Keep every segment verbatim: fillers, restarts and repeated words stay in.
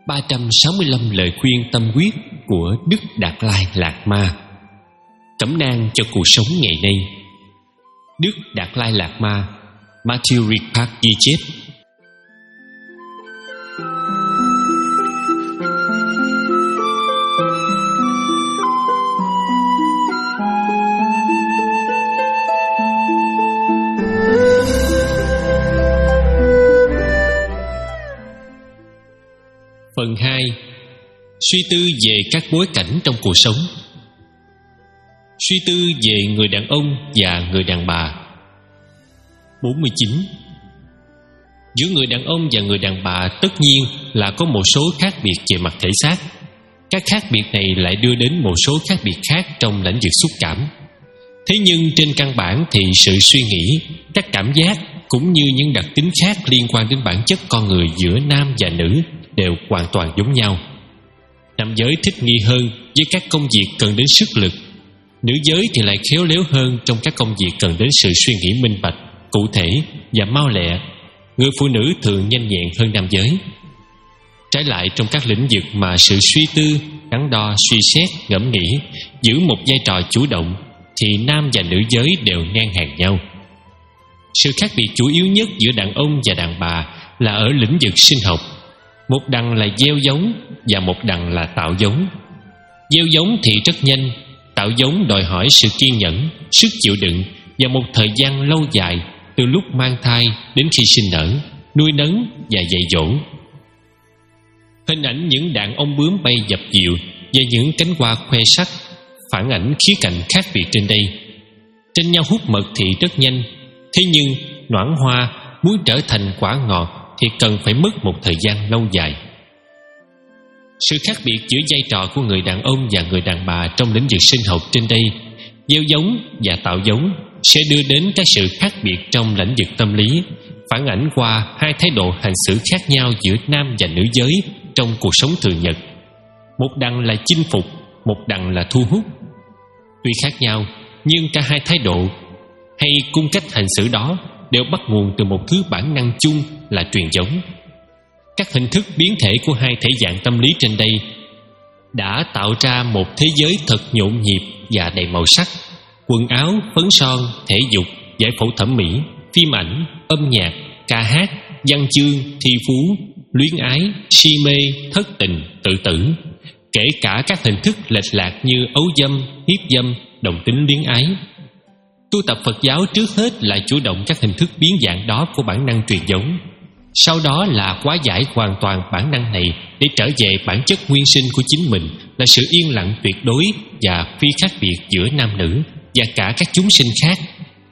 ba trăm sáu mươi lăm lời khuyên tâm huyết của Đức Đạt Lai Lạt Ma. Cẩm nang cho cuộc sống ngày nay. Đức Đạt Lai Lạt Ma, Matthew Ricard ghi chép. Phần hai. Suy tư về các bối cảnh trong cuộc sống. Suy tư về người đàn ông và người đàn bà. bốn mươi chín. Giữa người đàn ông và người đàn bà tất nhiên là có một số khác biệt về mặt thể xác. Các khác biệt này lại đưa đến một số khác biệt khác trong lĩnh vực xúc cảm. Thế nhưng trên căn bản thì sự suy nghĩ, các cảm giác cũng như những đặc tính khác liên quan đến bản chất con người giữa nam và nữ đều hoàn toàn giống nhau. Nam giới thích nghi hơn với các công việc cần đến sức lực. Nữ giới thì lại khéo léo hơn trong các công việc cần đến sự suy nghĩ minh bạch, cụ thể và mau lẹ. Người phụ nữ thường nhanh nhẹn hơn nam giới. Trái lại, trong các lĩnh vực mà sự suy tư, đắn đo, suy xét, ngẫm nghĩ giữ một vai trò chủ động thì nam và nữ giới đều ngang hàng nhau. Sự khác biệt chủ yếu nhất giữa đàn ông và đàn bà là ở lĩnh vực sinh học. Một đằng là gieo giống và một đằng là tạo giống. Gieo giống thì rất nhanh, tạo giống đòi hỏi sự kiên nhẫn, sức chịu đựng và một thời gian lâu dài, từ lúc mang thai đến khi sinh nở, nuôi nấng và dạy dỗ. Hình ảnh những đàn ông bướm bay dập dìu và những cánh hoa khoe sắc phản ảnh khía cạnh khác biệt trên đây. Tranh nhau hút mật thì rất nhanh, thế nhưng noãn hoa muốn trở thành quả ngọt thì cần phải mất một thời gian lâu dài. Sự khác biệt giữa vai trò của người đàn ông và người đàn bà trong lĩnh vực sinh học trên đây, gieo giống và tạo giống, sẽ đưa đến cái sự khác biệt trong lĩnh vực tâm lý, phản ảnh qua hai thái độ hành xử khác nhau giữa nam và nữ giới trong cuộc sống thường nhật. Một đằng là chinh phục, một đằng là thu hút. Tuy khác nhau, nhưng cả hai thái độ hay cung cách hành xử đó đều bắt nguồn từ một thứ bản năng chung là truyền giống. Các hình thức biến thể của hai thể dạng tâm lý trên đây đã tạo ra một thế giới thật nhộn nhịp và đầy màu sắc. Quần áo, phấn son, thể dục, giải phẫu thẩm mỹ, phim ảnh, âm nhạc, ca hát, văn chương, thi phú, luyến ái, si mê, thất tình, tự tử. Kể cả các hình thức lệch lạc như ấu dâm, hiếp dâm, đồng tính luyến ái. Tu tập Phật giáo trước hết là chủ động các hình thức biến dạng đó của bản năng truyền giống. Sau đó là hóa giải hoàn toàn bản năng này để trở về bản chất nguyên sinh của chính mình là sự yên lặng tuyệt đối và phi khác biệt giữa nam nữ và cả các chúng sinh khác.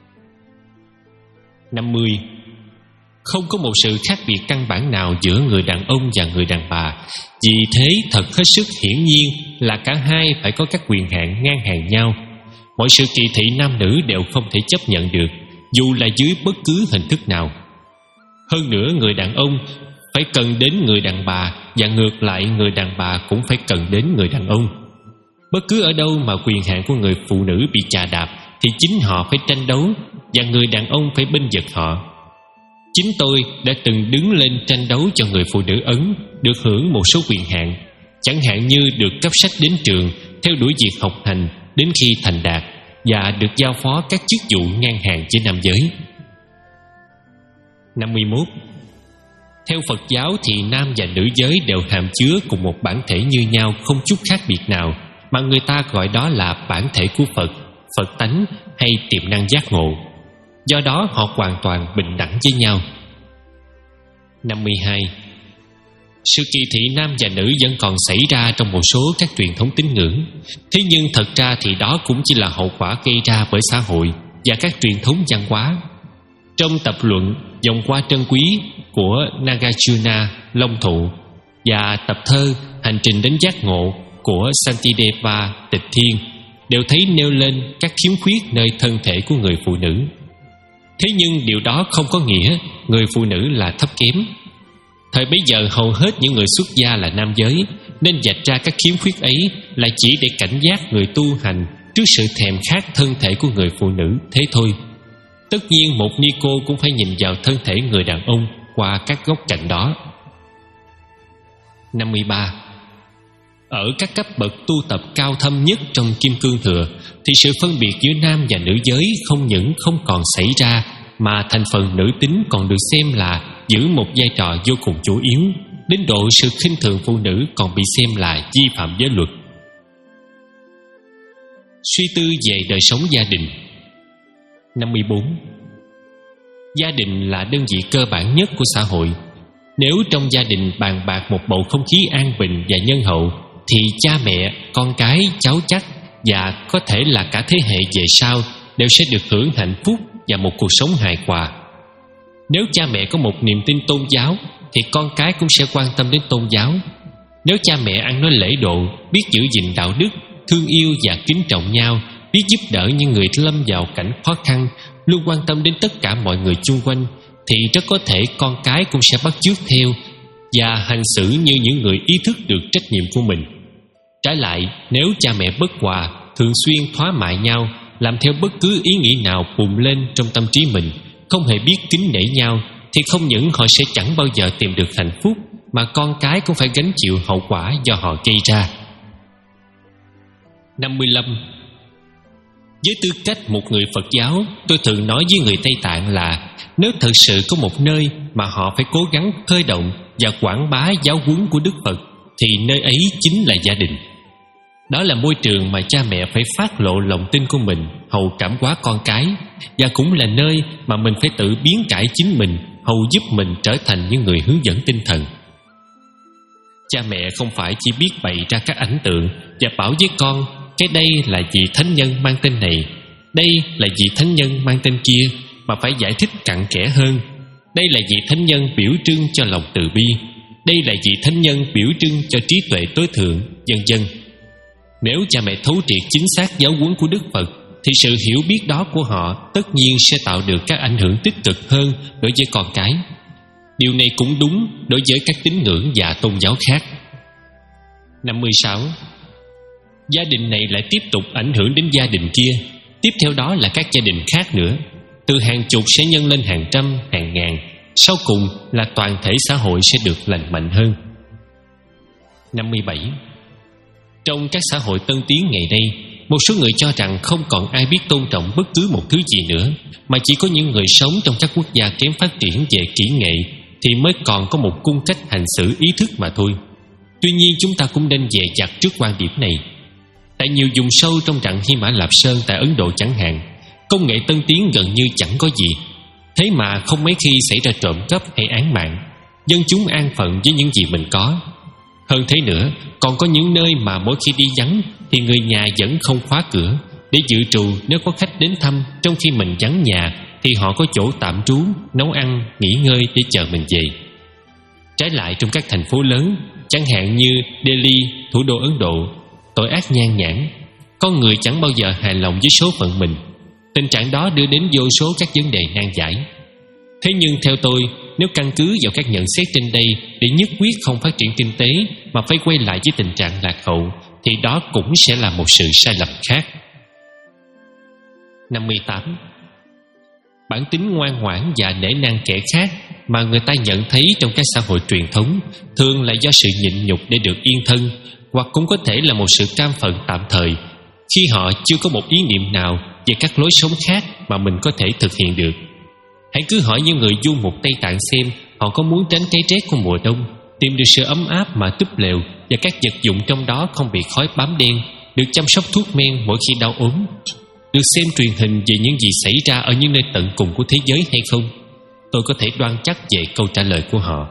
năm mươi. Không có một sự khác biệt căn bản nào giữa người đàn ông và người đàn bà. Vì thế thật hết sức hiển nhiên là cả hai phải có các quyền hạn ngang hàng nhau. Mọi sự kỳ thị nam nữ đều không thể chấp nhận được, dù là dưới bất cứ hình thức nào. Hơn nữa, người đàn ông phải cần đến người đàn bà, và ngược lại người đàn bà cũng phải cần đến người đàn ông. Bất cứ ở đâu mà quyền hạn của người phụ nữ bị chà đạp thì chính họ phải tranh đấu, và người đàn ông phải bênh vực họ. Chính tôi đã từng đứng lên tranh đấu cho người phụ nữ Ấn được hưởng một số quyền hạn, chẳng hạn như được cấp sách đến trường, theo đuổi việc học hành đến khi thành đạt, và được giao phó các chức vụ ngang hàng với nam giới. năm mươi mốt. Theo Phật giáo thì nam và nữ giới đều hàm chứa cùng một bản thể như nhau, không chút khác biệt nào, mà người ta gọi đó là bản thể của Phật, Phật tánh hay tiềm năng giác ngộ. Do đó họ hoàn toàn bình đẳng với nhau. năm mươi hai. Sự kỳ thị nam và nữ vẫn còn xảy ra trong một số các truyền thống tín ngưỡng. Thế nhưng thật ra thì đó cũng chỉ là hậu quả gây ra bởi xã hội và các truyền thống văn hóa. Trong tập luận Vòng Hoa Trân Quý của Nagarjuna Long Thụ và tập thơ Hành trình đến giác ngộ của Santideva Tịch Thiên đều thấy nêu lên các khiếm khuyết nơi thân thể của người phụ nữ. Thế nhưng điều đó không có nghĩa người phụ nữ là thấp kém. Thời bấy giờ hầu hết những người xuất gia là nam giới, nên vạch ra các khiếm khuyết ấy là chỉ để cảnh giác người tu hành trước sự thèm khát thân thể của người phụ nữ thế thôi. Tất nhiên một ni cô cũng phải nhìn vào thân thể người đàn ông qua các góc cạnh đó. năm mươi ba. Ở các cấp bậc tu tập cao thâm nhất trong Kim Cương Thừa thì sự phân biệt giữa nam và nữ giới không những không còn xảy ra, mà thành phần nữ tính còn được xem là giữ một vai trò vô cùng chủ yếu, đến độ sự khinh thường phụ nữ còn bị xem là vi phạm giới luật. Suy tư về đời sống gia đình. năm mươi bốn. Gia đình là đơn vị cơ bản nhất của xã hội. Nếu trong gia đình bàn bạc một bầu không khí an bình và nhân hậu, thì cha mẹ, con cái, cháu chắt và có thể là cả thế hệ về sau đều sẽ được hưởng hạnh phúc và một cuộc sống hài hòa. Nếu cha mẹ có một niềm tin tôn giáo thì con cái cũng sẽ quan tâm đến tôn giáo. Nếu cha mẹ ăn nói lễ độ, biết giữ gìn đạo đức, thương yêu và kính trọng nhau, biết giúp đỡ những người lâm vào cảnh khó khăn, luôn quan tâm đến tất cả mọi người chung quanh, thì rất có thể con cái cũng sẽ bắt chước theo và hành xử như những người ý thức được trách nhiệm của mình. Trái lại, nếu cha mẹ bất hòa, thường xuyên thoá mại nhau, làm theo bất cứ ý nghĩ nào bùng lên trong tâm trí mình, không hề biết kính nể nhau, thì không những họ sẽ chẳng bao giờ tìm được hạnh phúc, mà con cái cũng phải gánh chịu hậu quả do họ gây ra. năm mươi lăm. Với tư cách một người Phật giáo, tôi thường nói với người Tây Tạng là nếu thật sự có một nơi mà họ phải cố gắng khơi động và quảng bá giáo huấn của Đức Phật, thì nơi ấy chính là gia đình. Đó là môi trường mà cha mẹ phải phát lộ lòng tin của mình, hầu cảm hóa con cái, và cũng là nơi mà mình phải tự biến cải chính mình, hầu giúp mình trở thành những người hướng dẫn tinh thần. Cha mẹ không phải chỉ biết bày ra các ảnh tượng và bảo với con cái đây là vị thánh nhân mang tên này, đây là vị thánh nhân mang tên kia, mà phải giải thích cặn kẽ hơn. Đây là vị thánh nhân biểu trưng cho lòng từ bi, đây là vị thánh nhân biểu trưng cho trí tuệ tối thượng, vân vân. Nếu cha mẹ thấu triệt chính xác giáo huấn của Đức Phật, thì sự hiểu biết đó của họ tất nhiên sẽ tạo được các ảnh hưởng tích cực hơn đối với con cái. Điều này cũng đúng đối với các tín ngưỡng và tôn giáo khác. năm mươi sáu. Gia đình này lại tiếp tục ảnh hưởng đến gia đình kia, tiếp theo đó là các gia đình khác nữa. Từ hàng chục sẽ nhân lên hàng trăm, hàng ngàn, sau cùng là toàn thể xã hội sẽ được lành mạnh hơn. năm mươi bảy. Trong các xã hội tân tiến ngày nay, một số người cho rằng không còn ai biết tôn trọng bất cứ một thứ gì nữa, mà chỉ có những người sống trong các quốc gia kém phát triển về kỹ nghệ thì mới còn có một cung cách hành xử ý thức mà thôi. Tuy nhiên chúng ta cũng nên dè dặt trước quan điểm này. Tại nhiều vùng sâu trong rặng Hy Mã Lạp Sơn tại Ấn Độ chẳng hạn, công nghệ tân tiến gần như chẳng có gì. Thế mà không mấy khi xảy ra trộm cắp hay án mạng, dân chúng an phận với những gì mình có. Hơn thế nữa, còn có những nơi mà mỗi khi đi vắng thì người nhà vẫn không khóa cửa, để dự trù nếu có khách đến thăm trong khi mình vắng nhà thì họ có chỗ tạm trú, nấu ăn, nghỉ ngơi để chờ mình về. Trái lại trong các thành phố lớn, chẳng hạn như Delhi, thủ đô Ấn Độ, tội ác nhan nhản, con người chẳng bao giờ hài lòng với số phận mình. Tình trạng đó đưa đến vô số các vấn đề nan giải. Thế nhưng theo tôi, nếu căn cứ vào các nhận xét trên đây để nhất quyết không phát triển kinh tế mà phải quay lại với tình trạng lạc hậu, thì đó cũng sẽ là một sự sai lầm khác. năm mươi tám. Bản tính ngoan ngoãn và nể nang kẻ khác mà người ta nhận thấy trong các xã hội truyền thống thường là do sự nhịn nhục để được yên thân, hoặc cũng có thể là một sự cam phận tạm thời khi họ chưa có một ý niệm nào về các lối sống khác mà mình có thể thực hiện được. Hãy cứ hỏi những người du mục Tây Tạng xem họ có muốn tránh cái rét của mùa đông, tìm được sự ấm áp mà túp lều và các vật dụng trong đó không bị khói bám đen, được chăm sóc thuốc men mỗi khi đau ốm, được xem truyền hình về những gì xảy ra ở những nơi tận cùng của thế giới hay không? Tôi có thể đoan chắc về câu trả lời của họ.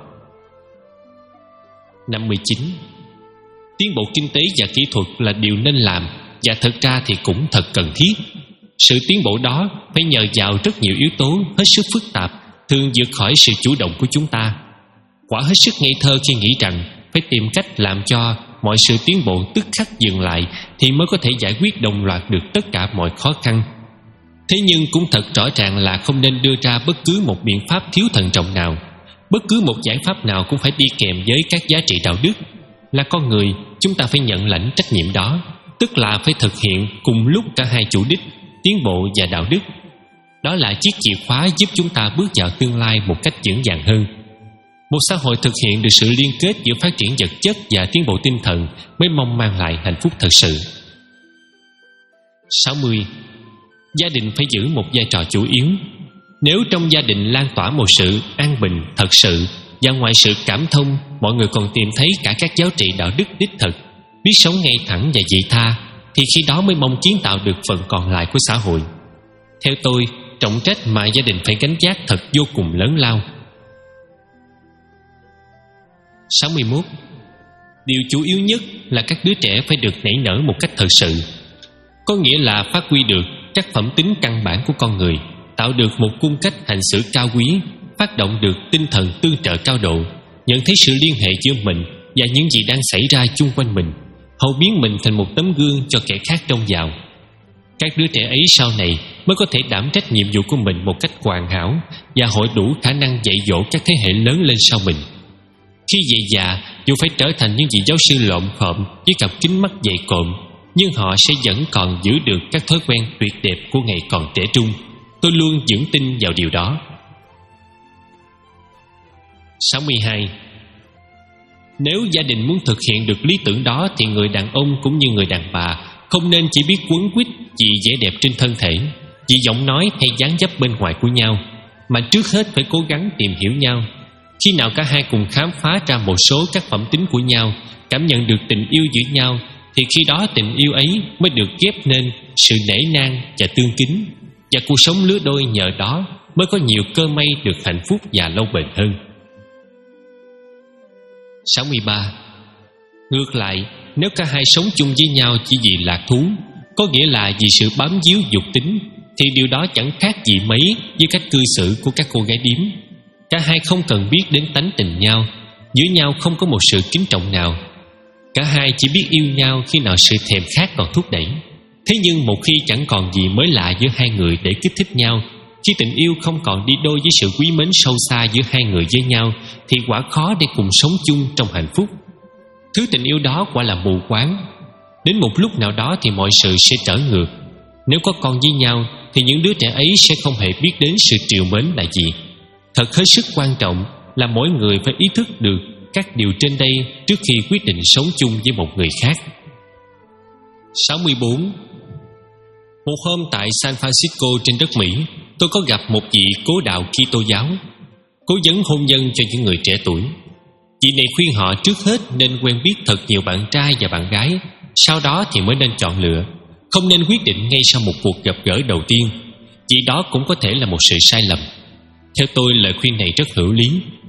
năm mươi chín. Tiến bộ kinh tế và kỹ thuật là điều nên làm, và thật ra thì cũng thật cần thiết. Sự tiến bộ đó phải nhờ vào rất nhiều yếu tố hết sức phức tạp, thường vượt khỏi sự chủ động của chúng ta. Quả hết sức ngây thơ khi nghĩ rằng phải tìm cách làm cho mọi sự tiến bộ tức khắc dừng lại thì mới có thể giải quyết đồng loạt được tất cả mọi khó khăn. Thế nhưng cũng thật rõ ràng là không nên đưa ra bất cứ một biện pháp thiếu thận trọng nào. Bất cứ một giải pháp nào cũng phải đi kèm với các giá trị đạo đức. Là con người, chúng ta phải nhận lãnh trách nhiệm đó, tức là phải thực hiện cùng lúc cả hai chủ đích, tiến bộ và đạo đức. Đó là chiếc chìa khóa giúp chúng ta bước vào tương lai một cách vững vàng hơn. Một xã hội thực hiện được sự liên kết giữa phát triển vật chất và tiến bộ tinh thần mới mong mang lại hạnh phúc thật sự. sáu mươi. Gia đình phải giữ một vai trò chủ yếu. Nếu trong gia đình lan tỏa một sự an bình thật sự, và ngoài sự cảm thông, mọi người còn tìm thấy cả các giá trị đạo đức đích thực, biết sống ngay thẳng và vị tha, thì khi đó mới mong kiến tạo được phần còn lại của xã hội. Theo tôi, trọng trách mà gia đình phải gánh vác thật vô cùng lớn lao. sáu mươi mốt. Điều chủ yếu nhất là các đứa trẻ phải được nảy nở một cách thật sự, có nghĩa là phát huy được các phẩm tính căn bản của con người, tạo được một cung cách hành xử cao quý, phát động được tinh thần tương trợ cao độ, nhận thấy sự liên hệ giữa mình và những gì đang xảy ra chung quanh mình, hầu biến mình thành một tấm gương cho kẻ khác trông vào. Các đứa trẻ ấy sau này mới có thể đảm trách nhiệm vụ của mình một cách hoàn hảo, và hội đủ khả năng dạy dỗ các thế hệ lớn lên sau mình. Khi về già, dù phải trở thành những vị giáo sư lộm khộm với cặp kính mắt dày cộm, nhưng họ sẽ vẫn còn giữ được các thói quen tuyệt đẹp của ngày còn trẻ trung. Tôi luôn vững tin vào điều đó. sáu mươi hai. Nếu gia đình muốn thực hiện được lý tưởng đó, thì người đàn ông cũng như người đàn bà không nên chỉ biết quấn quýt vì vẻ đẹp trên thân thể, vì giọng nói hay dáng dấp bên ngoài của nhau, mà trước hết phải cố gắng tìm hiểu nhau. Khi nào cả hai cùng khám phá ra một số các phẩm tính của nhau, cảm nhận được tình yêu giữa nhau, thì khi đó tình yêu ấy mới được ghép nên sự nể nang và tương kính, và cuộc sống lứa đôi nhờ đó mới có nhiều cơ may được hạnh phúc và lâu bền hơn. sáu mươi ba. Ngược lại, nếu cả hai sống chung với nhau chỉ vì lạc thú, có nghĩa là vì sự bám víu dục tính, thì điều đó chẳng khác gì mấy với cách cư xử của các cô gái điếm. Cả hai không cần biết đến tánh tình nhau, giữa nhau không có một sự kính trọng nào. Cả hai chỉ biết yêu nhau khi nào sự thèm khát còn thúc đẩy. Thế nhưng một khi chẳng còn gì mới lạ giữa hai người để kích thích nhau, khi tình yêu không còn đi đôi với sự quý mến sâu xa giữa hai người với nhau, thì quả khó để cùng sống chung trong hạnh phúc. Thứ tình yêu đó quả là mù quáng. Đến một lúc nào đó thì mọi sự sẽ trở ngược. Nếu có con với nhau, thì những đứa trẻ ấy sẽ không hề biết đến sự trìu mến là gì. Thật hết sức quan trọng là mỗi người phải ý thức được các điều trên đây trước khi quyết định sống chung với một người khác. sáu mươi bốn. Một hôm tại San Francisco trên đất Mỹ, tôi có gặp một vị cố đạo Kitô giáo, cố vấn hôn nhân cho những người trẻ tuổi. Vị này khuyên họ trước hết nên quen biết thật nhiều bạn trai và bạn gái, sau đó thì mới nên chọn lựa, không nên quyết định ngay sau một cuộc gặp gỡ đầu tiên, vì đó cũng có thể là một sự sai lầm. Theo tôi, lời khuyên này rất hữu lý.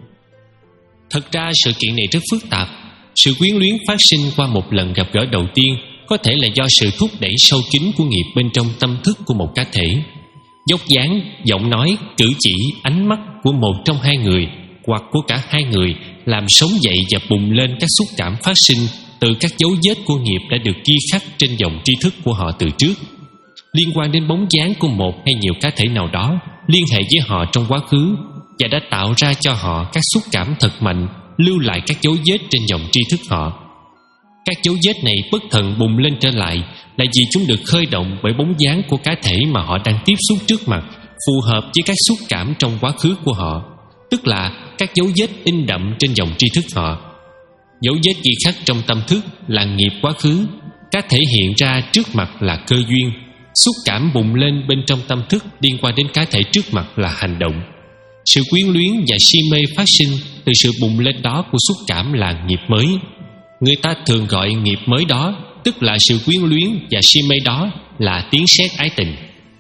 Thật ra sự kiện này rất phức tạp. Sự quyến luyến phát sinh qua một lần gặp gỡ đầu tiên có thể là do sự thúc đẩy sâu kín của nghiệp bên trong tâm thức của một cá thể. Dốc dáng, giọng nói, cử chỉ, ánh mắt của một trong hai người hoặc của cả hai người làm sống dậy và bùng lên các xúc cảm phát sinh từ các dấu vết của nghiệp đã được ghi khắc trên dòng tri thức của họ từ trước, liên quan đến bóng dáng của một hay nhiều cá thể nào đó liên hệ với họ trong quá khứ, và đã tạo ra cho họ các xúc cảm thật mạnh, lưu lại các dấu vết trên dòng tri thức họ. Các dấu vết này bất thần bùng lên trở lại là vì chúng được khơi động bởi bóng dáng của cá thể mà họ đang tiếp xúc trước mặt, phù hợp với các xúc cảm trong quá khứ của họ, tức là các dấu vết in đậm trên dòng tri thức họ. Dấu vết ghi khắc trong tâm thức là nghiệp quá khứ, các thể hiện ra trước mặt là cơ duyên, xúc cảm bùng lên bên trong tâm thức liên quan đến cá thể trước mặt là hành động. Sự quyến luyến và si mê phát sinh từ sự bùng lên đó của xúc cảm là nghiệp mới. Người ta thường gọi nghiệp mới đó, tức là sự quyến luyến và si mê đó, là tiếng sét ái tình.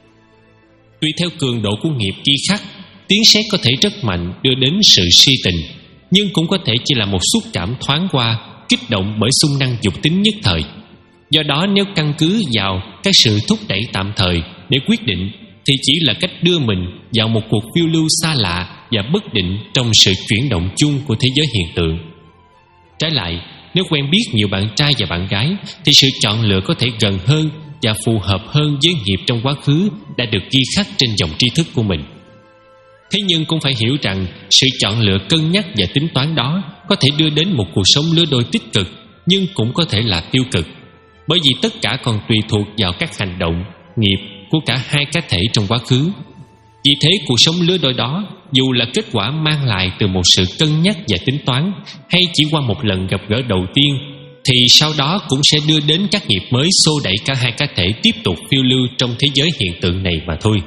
Tùy theo cường độ của nghiệp ghi khắc, tiếng sét có thể rất mạnh đưa đến sự si tình, nhưng cũng có thể chỉ là một xúc cảm thoáng qua, kích động bởi xung năng dục tính nhất thời. Do đó, nếu căn cứ vào các sự thúc đẩy tạm thời để quyết định, thì chỉ là cách đưa mình vào một cuộc phiêu lưu xa lạ và bất định trong sự chuyển động chung của thế giới hiện tượng. Trái lại, nếu quen biết nhiều bạn trai và bạn gái, thì sự chọn lựa có thể gần hơn và phù hợp hơn với nghiệp trong quá khứ đã được ghi khắc trên dòng tri thức của mình. Thế nhưng cũng phải hiểu rằng sự chọn lựa cân nhắc và tính toán đó có thể đưa đến một cuộc sống lứa đôi tích cực, nhưng cũng có thể là tiêu cực, bởi vì tất cả còn tùy thuộc vào các hành động, nghiệp của cả hai cá thể trong quá khứ. Vì thế cuộc sống lứa đôi đó, dù là kết quả mang lại từ một sự cân nhắc và tính toán, hay chỉ qua một lần gặp gỡ đầu tiên, thì sau đó cũng sẽ đưa đến các nghiệp mới xô đẩy cả hai cá thể tiếp tục phiêu lưu trong thế giới hiện tượng này mà thôi.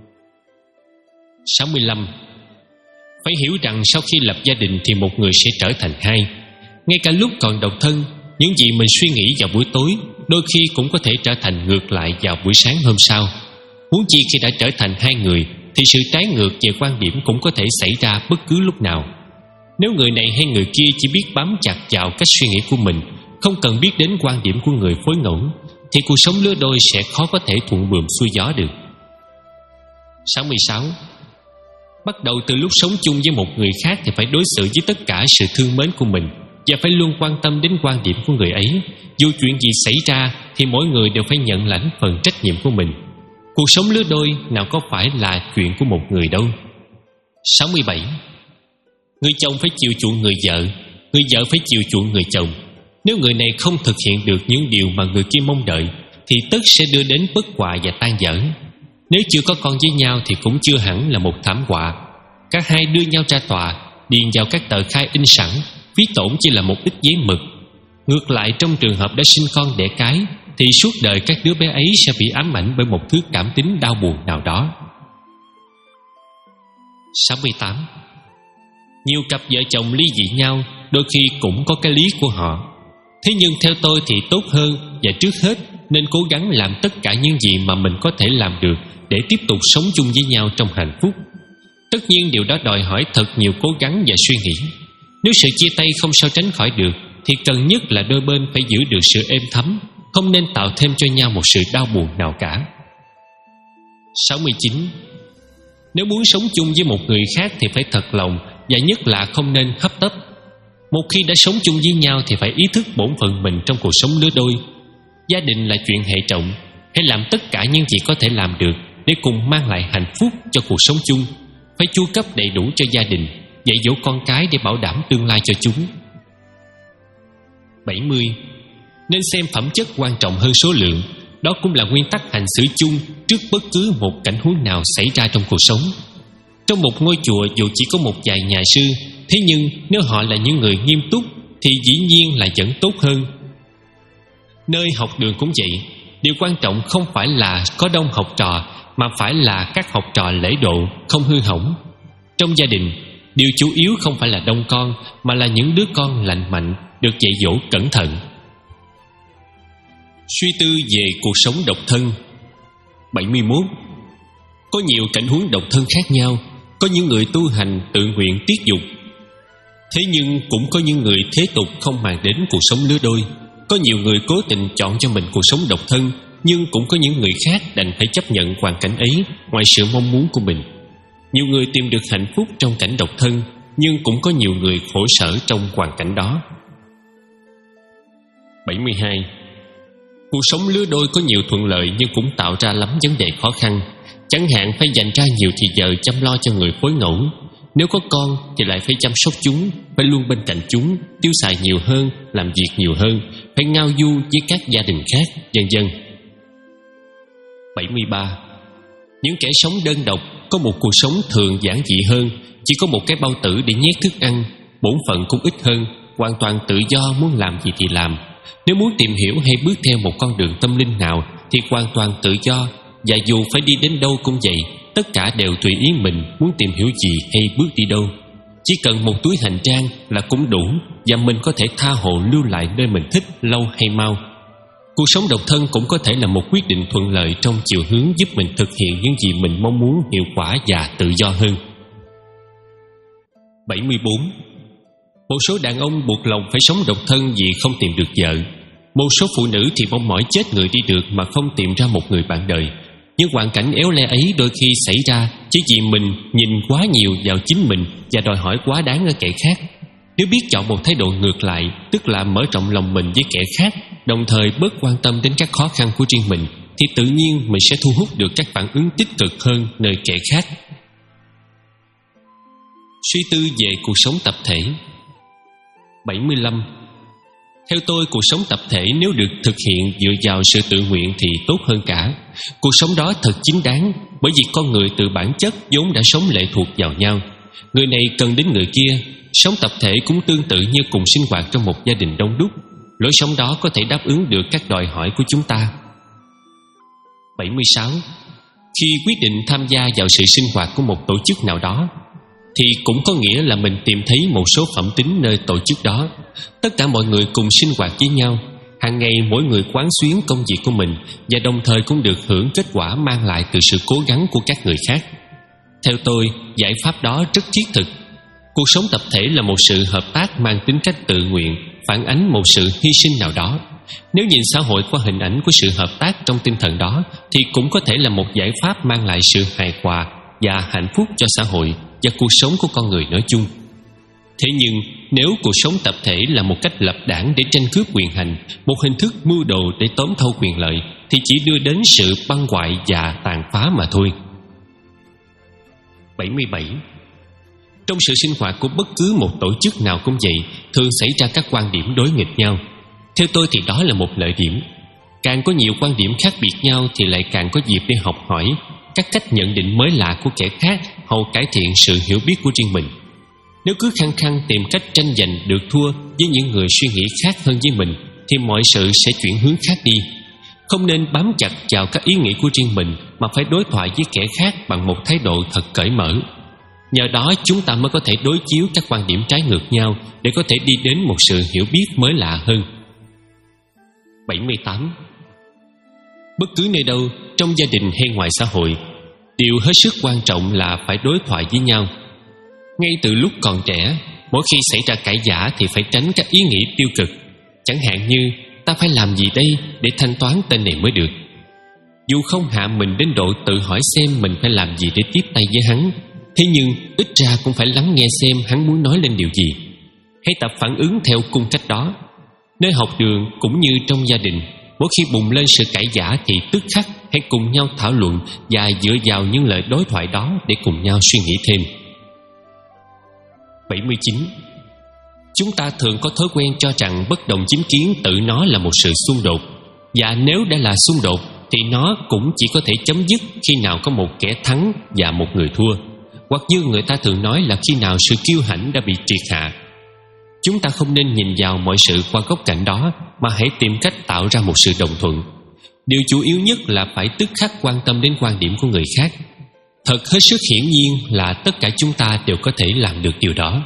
sáu mươi lăm. Phải hiểu rằng sau khi lập gia đình thì một người sẽ trở thành hai. Ngay cả lúc còn độc thân, những gì mình suy nghĩ vào buổi tối đôi khi cũng có thể trở thành ngược lại vào buổi sáng hôm sau. Huống chi khi đã trở thành hai người thì sự trái ngược về quan điểm cũng có thể xảy ra bất cứ lúc nào. Nếu người này hay người kia chỉ biết bám chặt vào cách suy nghĩ của mình, không cần biết đến quan điểm của người phối ngẫu, thì cuộc sống lứa đôi sẽ khó có thể thuận buồm xuôi gió được. sáu mươi sáu. Bắt đầu từ lúc sống chung với một người khác thì phải đối xử với tất cả sự thương mến của mình, và phải luôn quan tâm đến quan điểm của người ấy. Dù chuyện gì xảy ra thì mỗi người đều phải nhận lãnh phần trách nhiệm của mình. Cuộc sống lứa đôi nào có phải là chuyện của một người đâu. sáu mươi bảy. Người chồng phải chiều chuộng người vợ, người vợ phải chiều chuộng người chồng. Nếu người này không thực hiện được những điều mà người kia mong đợi thì tất sẽ đưa đến bất hòa và tan vỡ. Nếu chưa có con với nhau thì cũng chưa hẳn là một thảm họa. Các hai đưa nhau ra tòa, điền vào các tờ khai in sẵn, phí tổn chỉ là một ít giấy mực. Ngược lại, trong trường hợp đã sinh con đẻ cái thì suốt đời các đứa bé ấy sẽ bị ám ảnh bởi một thứ cảm tính đau buồn nào đó. sáu mươi tám. Nhiều cặp vợ chồng ly dị nhau đôi khi cũng có cái lý của họ. Thế nhưng theo tôi thì tốt hơn và trước hết nên cố gắng làm tất cả những gì mà mình có thể làm được để tiếp tục sống chung với nhau trong hạnh phúc. Tất nhiên điều đó đòi hỏi thật nhiều cố gắng và suy nghĩ. Nếu sự chia tay không sao tránh khỏi được thì cần nhất là đôi bên phải giữ được sự êm thấm, không nên tạo thêm cho nhau một sự đau buồn nào cả. sáu mươi chín. Nếu muốn sống chung với một người khác thì phải thật lòng, và nhất là không nên hấp tấp. Một khi đã sống chung với nhau thì phải ý thức bổn phận mình trong cuộc sống lứa đôi. Gia đình là chuyện hệ trọng. Hãy làm tất cả những gì có thể làm được để cùng mang lại hạnh phúc cho cuộc sống chung. Phải chu cấp đầy đủ cho gia đình, dạy dỗ con cái để bảo đảm tương lai cho chúng. bảy mươi. Nên xem phẩm chất quan trọng hơn số lượng. Đó cũng là nguyên tắc hành xử chung trước bất cứ một cảnh huống nào xảy ra trong cuộc sống. Trong một ngôi chùa dù chỉ có một vài nhà sư, thế nhưng nếu họ là những người nghiêm túc thì dĩ nhiên là vẫn tốt hơn. Nơi học đường cũng vậy. Điều quan trọng không phải là có đông học trò, mà phải là các học trò lễ độ, không hư hỏng. Trong gia đình, điều chủ yếu không phải là đông con, mà là những đứa con lành mạnh, được dạy dỗ cẩn thận. Suy tư về cuộc sống độc thân. bảy mươi mốt. Có nhiều cảnh huống độc thân khác nhau. Có những người tu hành tự nguyện tiết dục. Thế nhưng cũng có những người thế tục không màng đến cuộc sống lứa đôi. Có nhiều người cố tình chọn cho mình cuộc sống độc thân, nhưng cũng có những người khác đành phải chấp nhận hoàn cảnh ấy ngoài sự mong muốn của mình. Nhiều người tìm được hạnh phúc trong cảnh độc thân, nhưng cũng có nhiều người khổ sở trong hoàn cảnh đó. bảy mươi hai. Cuộc sống lứa đôi có nhiều thuận lợi nhưng cũng tạo ra lắm vấn đề khó khăn. Chẳng hạn phải dành ra nhiều thì giờ chăm lo cho người phối ngẫu. Nếu có con thì lại phải chăm sóc chúng, phải luôn bên cạnh chúng, tiêu xài nhiều hơn, làm việc nhiều hơn, phải ngao du với các gia đình khác, vân vân. bảy mươi ba. Những kẻ sống đơn độc có một cuộc sống thường giản dị hơn, chỉ có một cái bao tử để nhét thức ăn, bổn phận cũng ít hơn, hoàn toàn tự do, muốn làm gì thì làm. Nếu muốn tìm hiểu hay bước theo một con đường tâm linh nào thì hoàn toàn tự do, và dù phải đi đến đâu cũng vậy, tất cả đều tùy ý mình muốn tìm hiểu gì hay bước đi đâu. Chỉ cần một túi hành trang là cũng đủ, và mình có thể tha hồ lưu lại nơi mình thích lâu hay mau. Cuộc sống độc thân cũng có thể là một quyết định thuận lợi trong chiều hướng giúp mình thực hiện những gì mình mong muốn hiệu quả và tự do hơn. bảy mươi bốn. Một số đàn ông buộc lòng phải sống độc thân vì không tìm được vợ. Một số phụ nữ thì mong mỏi chết người đi được mà không tìm ra một người bạn đời. Những hoàn cảnh éo le ấy đôi khi xảy ra chỉ vì mình nhìn quá nhiều vào chính mình và đòi hỏi quá đáng ở kẻ khác. Nếu biết chọn một thái độ ngược lại, tức là mở rộng lòng mình với kẻ khác, đồng thời bớt quan tâm đến các khó khăn của riêng mình, thì tự nhiên mình sẽ thu hút được các phản ứng tích cực hơn nơi kẻ khác. Suy tư về cuộc sống tập thể. bảy mươi lăm. Theo tôi, cuộc sống tập thể nếu được thực hiện dựa vào sự tự nguyện thì tốt hơn cả. Cuộc sống đó thật chính đáng, bởi vì con người từ bản chất vốn đã sống lệ thuộc vào nhau. Người này cần đến người kia. Sống tập thể cũng tương tự như cùng sinh hoạt trong một gia đình đông đúc. Lối sống đó có thể đáp ứng được các đòi hỏi của chúng ta. bảy mươi sáu. Khi quyết định tham gia vào sự sinh hoạt của một tổ chức nào đó, thì cũng có nghĩa là mình tìm thấy một số phẩm tính nơi tổ chức đó. Tất cả mọi người cùng sinh hoạt với nhau. Hàng ngày mỗi người quán xuyến công việc của mình, và đồng thời cũng được hưởng kết quả mang lại từ sự cố gắng của các người khác. Theo tôi, giải pháp đó rất thiết thực. Cuộc sống tập thể là một sự hợp tác mang tính cách tự nguyện, phản ánh một sự hy sinh nào đó. Nếu nhìn xã hội qua hình ảnh của sự hợp tác trong tinh thần đó, thì cũng có thể là một giải pháp mang lại sự hài hòa và hạnh phúc cho xã hội và cuộc sống của con người nói chung. Thế nhưng nếu cuộc sống tập thể là một cách lập đảng để tranh cướp quyền hành, một hình thức mưu đồ để tóm thâu quyền lợi, thì chỉ đưa đến sự băng hoại và tàn phá mà thôi. bảy mươi bảy. Trong sự sinh hoạt của bất cứ một tổ chức nào cũng vậy, thường xảy ra các quan điểm đối nghịch nhau. Theo tôi thì đó là một lợi điểm. Càng có nhiều quan điểm khác biệt nhau thì lại càng có dịp để học hỏi các cách nhận định mới lạ của kẻ khác, hầu cải thiện sự hiểu biết của riêng mình. Nếu cứ khăng khăng tìm cách tranh giành được thua với những người suy nghĩ khác hơn với mình, thì mọi sự sẽ chuyển hướng khác đi. Không nên bám chặt vào các ý nghĩ của riêng mình, mà phải đối thoại với kẻ khác bằng một thái độ thật cởi mở. Nhờ đó chúng ta mới có thể đối chiếu các quan điểm trái ngược nhau, để có thể đi đến một sự hiểu biết mới lạ hơn. bảy mươi tám. Bất cứ nơi đâu, trong gia đình hay ngoài xã hội, điều hết sức quan trọng là phải đối thoại với nhau. Ngay từ lúc còn trẻ, mỗi khi xảy ra cãi vã thì phải tránh các ý nghĩ tiêu cực. Chẳng hạn như ta phải làm gì đây để thanh toán tên này mới được. Dù không hạ mình đến độ tự hỏi xem mình phải làm gì để tiếp tay với hắn, thế nhưng ít ra cũng phải lắng nghe xem hắn muốn nói lên điều gì. Hãy tập phản ứng theo cung cách đó. Nơi học đường cũng như trong gia đình, mỗi khi bùng lên sự cãi vã thì tức khắc hãy cùng nhau thảo luận và dựa vào những lời đối thoại đó để cùng nhau suy nghĩ thêm. bảy mươi chín. Chúng ta thường có thói quen cho rằng bất đồng chính kiến tự nó là một sự xung đột. Và nếu đã là xung đột thì nó cũng chỉ có thể chấm dứt khi nào có một kẻ thắng và một người thua. Hoặc như người ta thường nói là khi nào sự kiêu hãnh đã bị triệt hạ. Chúng ta không nên nhìn vào mọi sự qua góc cạnh đó, mà hãy tìm cách tạo ra một sự đồng thuận. Điều chủ yếu nhất là phải tức khắc quan tâm đến quan điểm của người khác. Thật hết sức hiển nhiên là tất cả chúng ta đều có thể làm được điều đó.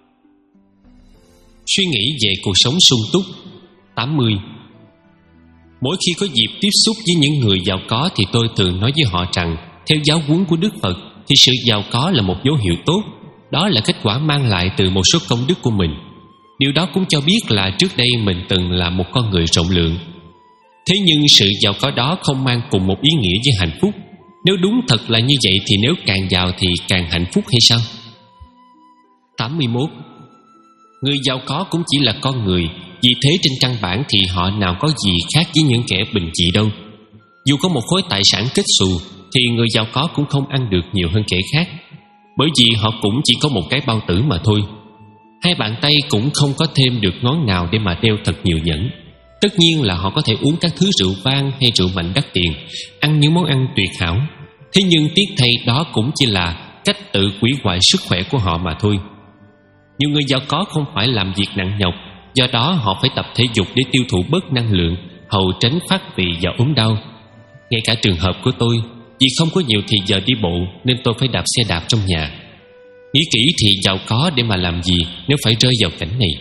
Suy nghĩ về cuộc sống sung túc. tám mươi. Mỗi khi có dịp tiếp xúc với những người giàu có thì tôi thường nói với họ rằng, theo giáo huấn của Đức Phật thì sự giàu có là một dấu hiệu tốt. Đó là kết quả mang lại từ một số công đức của mình. Điều đó cũng cho biết là trước đây mình từng là một con người rộng lượng. Thế nhưng sự giàu có đó không mang cùng một ý nghĩa với hạnh phúc. Nếu đúng thật là như vậy thì nếu càng giàu thì càng hạnh phúc hay sao? tám mươi mốt. Người giàu có cũng chỉ là con người, vì thế trên căn bản thì họ nào có gì khác với những kẻ bình dị đâu. Dù có một khối tài sản kết xù thì người giàu có cũng không ăn được nhiều hơn kẻ khác, bởi vì họ cũng chỉ có một cái bao tử mà thôi. Hai bàn tay cũng không có thêm được ngón nào để mà đeo thật nhiều nhẫn. Tất nhiên là họ có thể uống các thứ rượu vang hay rượu mạnh đắt tiền, ăn những món ăn tuyệt hảo. Thế nhưng tiếc thay đó cũng chỉ là cách tự hủy hoại sức khỏe của họ mà thôi. Nhiều người giàu có không phải làm việc nặng nhọc, do đó họ phải tập thể dục để tiêu thụ bớt năng lượng, hầu tránh phát vì và ốm đau. Ngay cả trường hợp của tôi, vì không có nhiều thì giờ đi bộ nên tôi phải đạp xe đạp trong nhà. Nghĩ kỹ thì giàu có để mà làm gì nếu phải rơi vào cảnh này.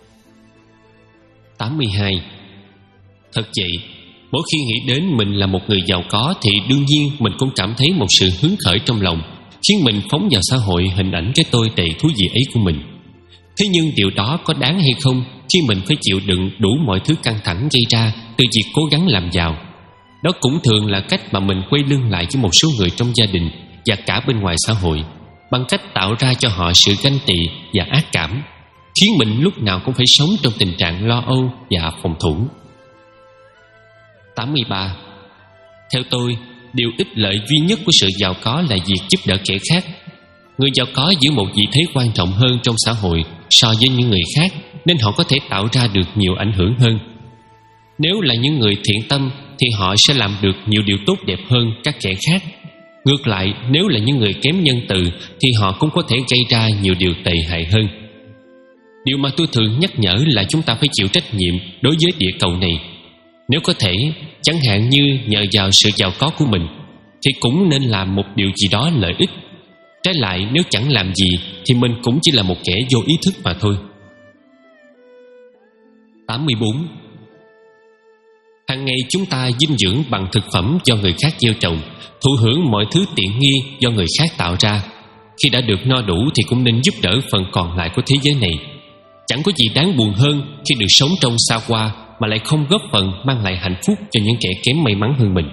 tám mươi hai. Thật vậy, mỗi khi nghĩ đến mình là một người giàu có thì đương nhiên mình cũng cảm thấy một sự hứng khởi trong lòng, khiến mình phóng vào xã hội hình ảnh cái tôi đầy thú vị ấy của mình. Thế nhưng điều đó có đáng hay không khi mình phải chịu đựng đủ mọi thứ căng thẳng gây ra từ việc cố gắng làm giàu? Đó cũng thường là cách mà mình quay lưng lại với một số người trong gia đình và cả bên ngoài xã hội, bằng cách tạo ra cho họ sự ganh tị và ác cảm, khiến mình lúc nào cũng phải sống trong tình trạng lo âu và phòng thủ. tám mươi ba. Theo tôi, điều ích lợi duy nhất của sự giàu có là việc giúp đỡ kẻ khác. Người giàu có giữ một vị thế quan trọng hơn trong xã hội so với những người khác, nên họ có thể tạo ra được nhiều ảnh hưởng hơn. Nếu là những người thiện tâm thì họ sẽ làm được nhiều điều tốt đẹp hơn các kẻ khác. Ngược lại, nếu là những người kém nhân từ thì họ cũng có thể gây ra nhiều điều tệ hại hơn. Điều mà tôi thường nhắc nhở là chúng ta phải chịu trách nhiệm đối với địa cầu này. Nếu có thể, chẳng hạn như nhờ vào sự giàu có của mình, thì cũng nên làm một điều gì đó lợi ích. Trái lại, nếu chẳng làm gì thì mình cũng chỉ là một kẻ vô ý thức mà thôi. tám mươi bốn. Hàng ngày chúng ta dinh dưỡng bằng thực phẩm do người khác gieo trồng, thụ hưởng mọi thứ tiện nghi do người khác tạo ra. Khi đã được no đủ thì cũng nên giúp đỡ phần còn lại của thế giới này. Chẳng có gì đáng buồn hơn khi được sống trong xa hoa mà lại không góp phần mang lại hạnh phúc cho những kẻ kém may mắn hơn mình.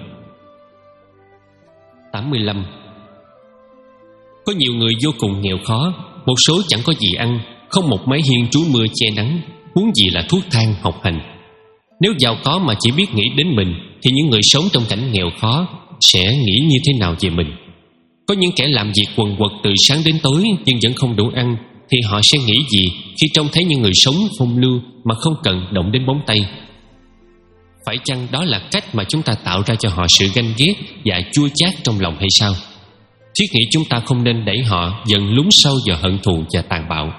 tám mươi lăm. Có nhiều người vô cùng nghèo khó, một số chẳng có gì ăn, không một mái hiên trú mưa che nắng, huống gì là thuốc thang học hành. Nếu giàu có mà chỉ biết nghĩ đến mình thì những người sống trong cảnh nghèo khó sẽ nghĩ như thế nào về mình? Có những kẻ làm việc quần quật từ sáng đến tối nhưng vẫn không đủ ăn, thì họ sẽ nghĩ gì khi trông thấy những người sống phong lưu mà không cần động đến móng tay? Phải chăng đó là cách mà chúng ta tạo ra cho họ sự ganh ghét và chua chát trong lòng hay sao? Thiết nghĩ chúng ta không nên đẩy họ dần lún sâu vào hận thù và tàn bạo.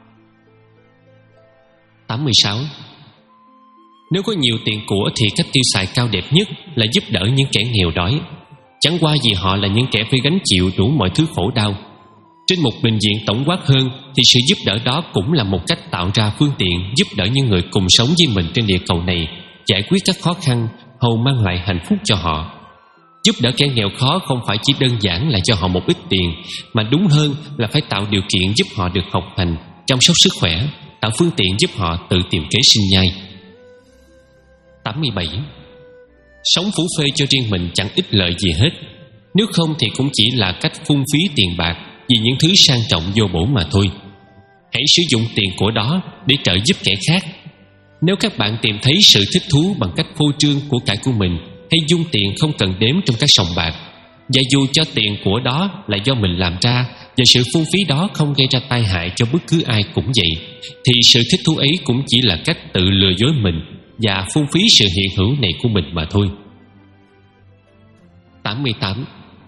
tám mươi sáu. Nếu có nhiều tiền của thì cách tiêu xài cao đẹp nhất là giúp đỡ những kẻ nghèo đói. Chẳng qua vì họ là những kẻ phải gánh chịu đủ mọi thứ khổ đau. Trên một bình diện tổng quát hơn thì sự giúp đỡ đó cũng là một cách tạo ra phương tiện giúp đỡ những người cùng sống với mình trên địa cầu này giải quyết các khó khăn, hầu mang lại hạnh phúc cho họ. Giúp đỡ kẻ nghèo khó không phải chỉ đơn giản là cho họ một ít tiền, mà đúng hơn là phải tạo điều kiện giúp họ được học hành, chăm sóc sức khỏe, tạo phương tiện giúp họ tự tìm kế sinh nhai. tám mươi bảy. Sống phủ phê cho riêng mình chẳng ích lợi gì hết. Nếu không thì cũng chỉ là cách phung phí tiền bạc vì những thứ sang trọng vô bổ mà thôi. Hãy sử dụng tiền của đó để trợ giúp kẻ khác. Nếu các bạn tìm thấy sự thích thú bằng cách phô trương của cải của mình, hay dung tiền không cần đếm trong các sòng bạc, và dù cho tiền của đó là do mình làm ra và sự phung phí đó không gây ra tai hại cho bất cứ ai cũng vậy, thì sự thích thú ấy cũng chỉ là cách tự lừa dối mình và phung phí sự hiện hữu này của mình mà thôi. tám mươi tám.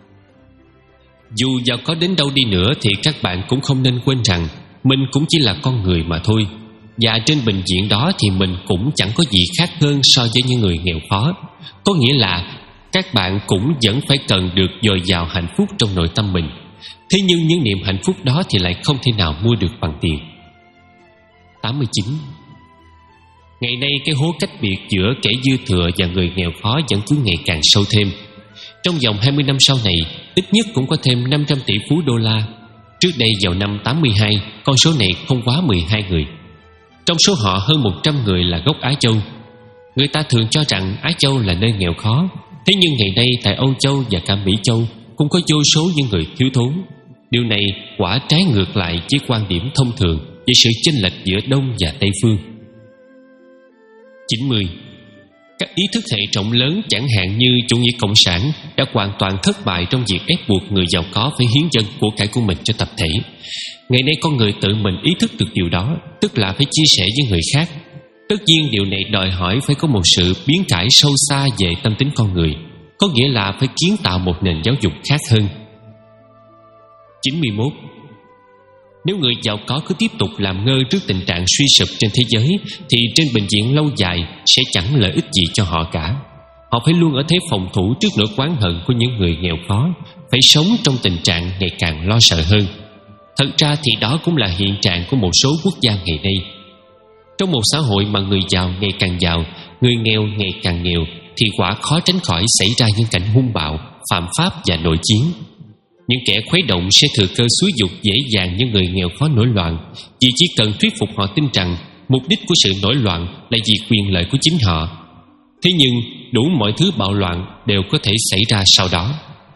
Dù giàu có đến đâu đi nữa thì các bạn cũng không nên quên rằng mình cũng chỉ là con người mà thôi. Và trên bình diện đó thì mình cũng chẳng có gì khác hơn so với những người nghèo khó. Có nghĩa là các bạn cũng vẫn phải cần được dồi dào hạnh phúc trong nội tâm mình. Thế nhưng những niềm hạnh phúc đó thì lại không thể nào mua được bằng tiền. tám mươi chín. Ngày nay cái hố cách biệt giữa kẻ dư thừa và người nghèo khó vẫn cứ ngày càng sâu thêm. Trong vòng hai mươi năm sau này, ít nhất cũng có thêm năm trăm tỷ phú đô la. Trước đây vào năm tám mươi hai, con số này không quá mười hai người. Trong số họ hơn một trăm người là gốc Á Châu. Người ta thường cho rằng Á Châu là nơi nghèo khó. Thế nhưng ngày nay tại Âu Châu và cả Mỹ Châu cũng có vô số những người thiếu thốn. Điều này quả trái ngược lại với quan điểm thông thường về sự chênh lệch giữa Đông và Tây phương. chín mươi. Các ý thức hệ trọng lớn chẳng hạn như chủ nghĩa cộng sản đã hoàn toàn thất bại trong việc ép buộc người giàu có phải hiến dâng của cải của mình cho tập thể. Ngày nay con người tự mình ý thức được điều đó, tức là phải chia sẻ với người khác. Tất nhiên điều này đòi hỏi phải có một sự biến cải sâu xa về tâm tính con người, có nghĩa là phải kiến tạo một nền giáo dục khác hơn. chín mươi mốt. Nếu người giàu có cứ tiếp tục làm ngơ trước tình trạng suy sụp trên thế giới thì trên bình diện lâu dài sẽ chẳng lợi ích gì cho họ cả. Họ phải luôn ở thế phòng thủ trước nỗi oán hận của những người nghèo khó, phải sống trong tình trạng ngày càng lo sợ hơn. Thật ra thì đó cũng là hiện trạng của một số quốc gia ngày nay. Trong một xã hội mà người giàu ngày càng giàu, người nghèo ngày càng nghèo, thì quả khó tránh khỏi xảy ra những cảnh hung bạo, phạm pháp và nội chiến. Những kẻ khuấy động sẽ thừa cơ xúi giục dễ dàng những người nghèo khó nổi loạn, vì chỉ cần thuyết phục họ tin rằng mục đích của sự nổi loạn là vì quyền lợi của chính họ. Thế nhưng đủ mọi thứ bạo loạn đều có thể xảy ra sau đó.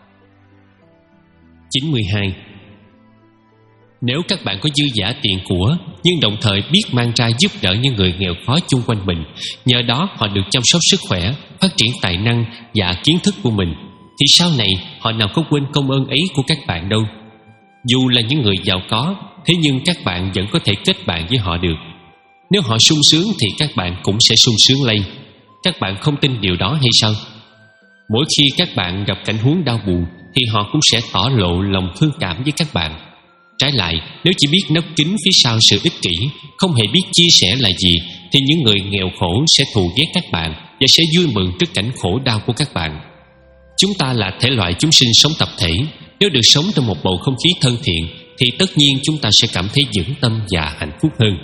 chín mươi hai. Nếu các bạn có dư dả tiền của, nhưng đồng thời biết mang ra giúp đỡ những người nghèo khó chung quanh mình, nhờ đó họ được chăm sóc sức khỏe, phát triển tài năng và kiến thức của mình, thì sau này họ nào có quên công ơn ấy của các bạn đâu. Dù là những người giàu có, thế nhưng các bạn vẫn có thể kết bạn với họ được. Nếu họ sung sướng thì các bạn cũng sẽ sung sướng lây. Các bạn không tin điều đó hay sao? Mỗi khi các bạn gặp cảnh huống đau buồn thì họ cũng sẽ tỏ lộ lòng thương cảm với các bạn. Trái lại, nếu chỉ biết nấp kín phía sau sự ích kỷ, không hề biết chia sẻ là gì, thì những người nghèo khổ sẽ thù ghét các bạn và sẽ vui mừng trước cảnh khổ đau của các bạn. Chúng ta là thể loại chúng sinh sống tập thể. Nếu được sống trong một bầu không khí thân thiện thì tất nhiên chúng ta sẽ cảm thấy vững tâm và hạnh phúc hơn.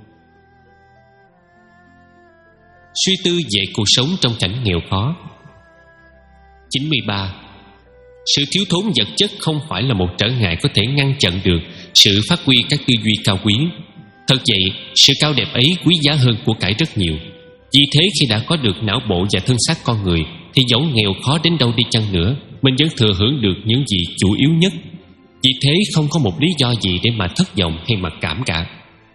Suy tư về cuộc sống trong cảnh nghèo khó. chín mươi ba. Sự thiếu thốn vật chất không phải là một trở ngại có thể ngăn chặn được sự phát huy các tư duy cao quý. Thật vậy, sự cao đẹp ấy quý giá hơn của cải rất nhiều. Vì thế khi đã có được não bộ và thân xác con người thì dẫu nghèo khó đến đâu đi chăng nữa, mình vẫn thừa hưởng được những gì chủ yếu nhất. Vì thế không có một lý do gì để mà thất vọng hay mặc cảm cả.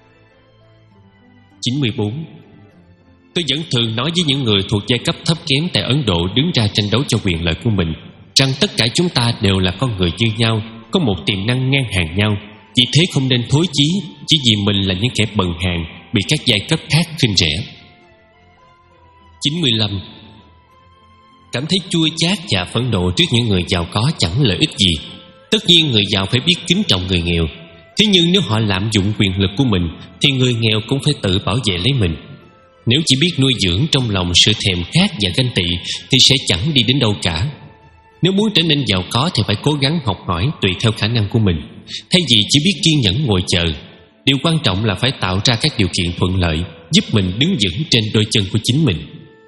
chín mươi bốn. Tôi vẫn thường nói với những người thuộc giai cấp thấp kém tại Ấn Độ đứng ra tranh đấu cho quyền lợi của mình rằng tất cả chúng ta đều là con người như nhau, có một tiềm năng ngang hàng nhau. Vì thế không nên thối chí chỉ vì mình là những kẻ bần hàn bị các giai cấp khác khinh rẻ. chín mươi lăm. Cảm thấy chua chát và phẫn nộ trước những người giàu có chẳng lợi ích gì. Tất nhiên người giàu phải biết kính trọng người nghèo. Thế nhưng nếu họ lạm dụng quyền lực của mình thì người nghèo cũng phải tự bảo vệ lấy mình. Nếu chỉ biết nuôi dưỡng trong lòng sự thèm khát và ganh tị thì sẽ chẳng đi đến đâu cả. Nếu muốn trở nên giàu có thì phải cố gắng học hỏi tùy theo khả năng của mình, thay vì chỉ biết kiên nhẫn ngồi chờ. Điều quan trọng là phải tạo ra các điều kiện thuận lợi giúp mình đứng vững trên đôi chân của chính mình.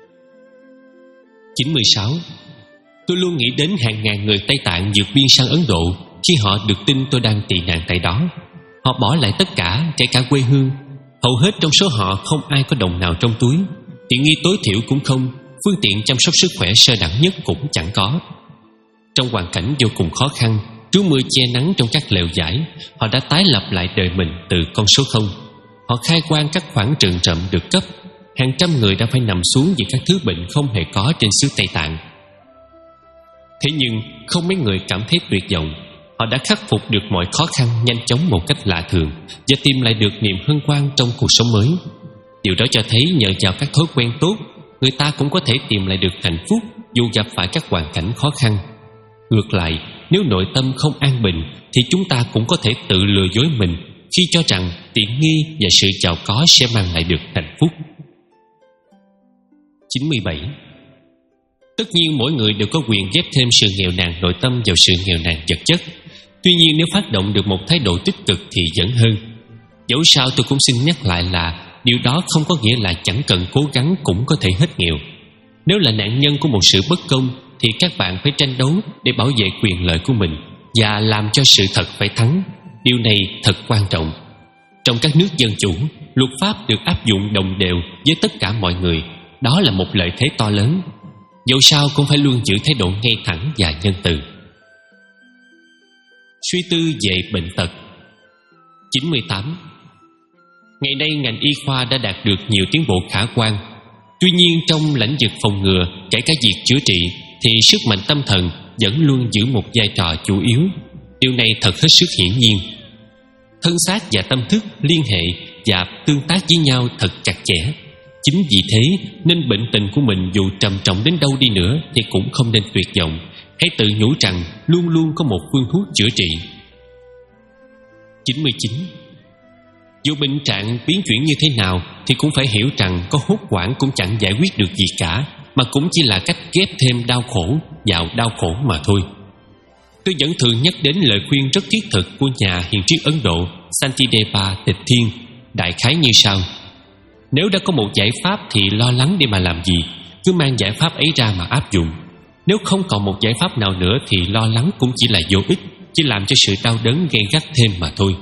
chín mươi sáu. Tôi luôn nghĩ đến hàng ngàn người Tây Tạng vượt biên sang Ấn Độ khi họ được tin tôi đang tị nạn tại đó. Họ bỏ lại tất cả, kể cả quê hương. Hầu hết trong số họ không ai có đồng nào trong túi, tiện nghi tối thiểu cũng không, phương tiện chăm sóc sức khỏe sơ đẳng nhất cũng chẳng có. Trong hoàn cảnh vô cùng khó khăn, trú mưa che nắng trong các lều vải, họ đã tái lập lại đời mình từ con số không. Họ khai quang các khoản trường trộm được cấp. Hàng trăm người đã phải nằm xuống vì các thứ bệnh không hề có trên xứ Tây Tạng. Thế nhưng không mấy người cảm thấy tuyệt vọng. Họ đã khắc phục được mọi khó khăn nhanh chóng một cách lạ thường và tìm lại được niềm hân hoan trong cuộc sống mới. Điều đó cho thấy nhờ vào các thói quen tốt, người ta cũng có thể tìm lại được hạnh phúc dù gặp phải các hoàn cảnh khó khăn. Ngược lại, nếu nội tâm không an bình thì chúng ta cũng có thể tự lừa dối mình khi cho rằng tiện nghi và sự giàu có sẽ mang lại được hạnh phúc. chín mươi bảy. Tất nhiên mỗi người đều có quyền ghép thêm sự nghèo nàn nội tâm vào sự nghèo nàn vật chất. Tuy nhiên nếu phát động được một thái độ tích cực thì vẫn hơn. Dẫu sao tôi cũng xin nhắc lại là điều đó không có nghĩa là chẳng cần cố gắng cũng có thể hết nghèo. Nếu là nạn nhân của một sự bất công thì các bạn phải tranh đấu để bảo vệ quyền lợi của mình và làm cho sự thật phải thắng. Điều này thật quan trọng. Trong các nước dân chủ, luật pháp được áp dụng đồng đều với tất cả mọi người. Đó là một lợi thế to lớn. Dẫu sao cũng phải luôn giữ thái độ ngay thẳng và nhân từ. Suy tư về bệnh tật. chín mươi tám. Ngày nay ngành y khoa đã đạt được nhiều tiến bộ khả quan. Tuy nhiên trong lĩnh vực phòng ngừa, kể cả việc chữa trị, thì sức mạnh tâm thần vẫn luôn giữ một vai trò chủ yếu. Điều này thật hết sức hiển nhiên. Thân xác và tâm thức liên hệ và tương tác với nhau thật chặt chẽ. Chính vì thế nên bệnh tình của mình dù trầm trọng đến đâu đi nữa thì cũng không nên tuyệt vọng. Hãy tự nhủ rằng luôn luôn có một phương thuốc chữa trị. chín mươi chín. Dù bệnh trạng biến chuyển như thế nào thì cũng phải hiểu rằng có hốt hoảng cũng chẳng giải quyết được gì cả, mà cũng chỉ là cách ghép thêm đau khổ vào đau khổ mà thôi. Tôi vẫn thường nhắc đến lời khuyên rất thiết thực của nhà hiền triết Ấn Độ Santideva Tịch Thiên, đại khái như sau: nếu đã có một giải pháp thì lo lắng để mà làm gì, cứ mang giải pháp ấy ra mà áp dụng. Nếu không còn một giải pháp nào nữa thì lo lắng cũng chỉ là vô ích, chỉ làm cho sự đau đớn gay gắt thêm mà thôi.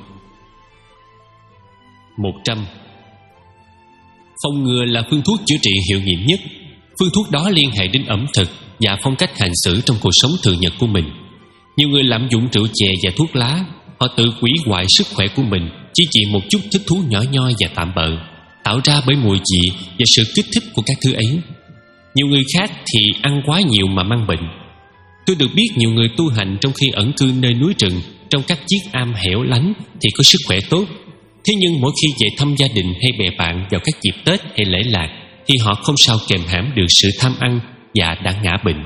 Một trăm. Phòng ngừa là phương thuốc chữa trị hiệu nghiệm nhất. Phương thuốc đó liên hệ đến ẩm thực và phong cách hành xử trong cuộc sống thường nhật của mình. Nhiều người lạm dụng rượu chè và thuốc lá. Họ tự hủy hoại sức khỏe của mình chỉ vì một chút thích thú nhỏ nhoi và tạm bợ, tạo ra bởi mùi vị và sự kích thích của các thứ ấy. Nhiều người khác thì ăn quá nhiều mà mang bệnh. Tôi được biết nhiều người tu hành trong khi ẩn cư nơi núi rừng, trong các chiếc am hẻo lánh thì có sức khỏe tốt. Thế nhưng mỗi khi về thăm gia đình hay bè bạn vào các dịp Tết hay lễ lạc, thì họ không sao kềm hãm được sự tham ăn và đã ngã bệnh.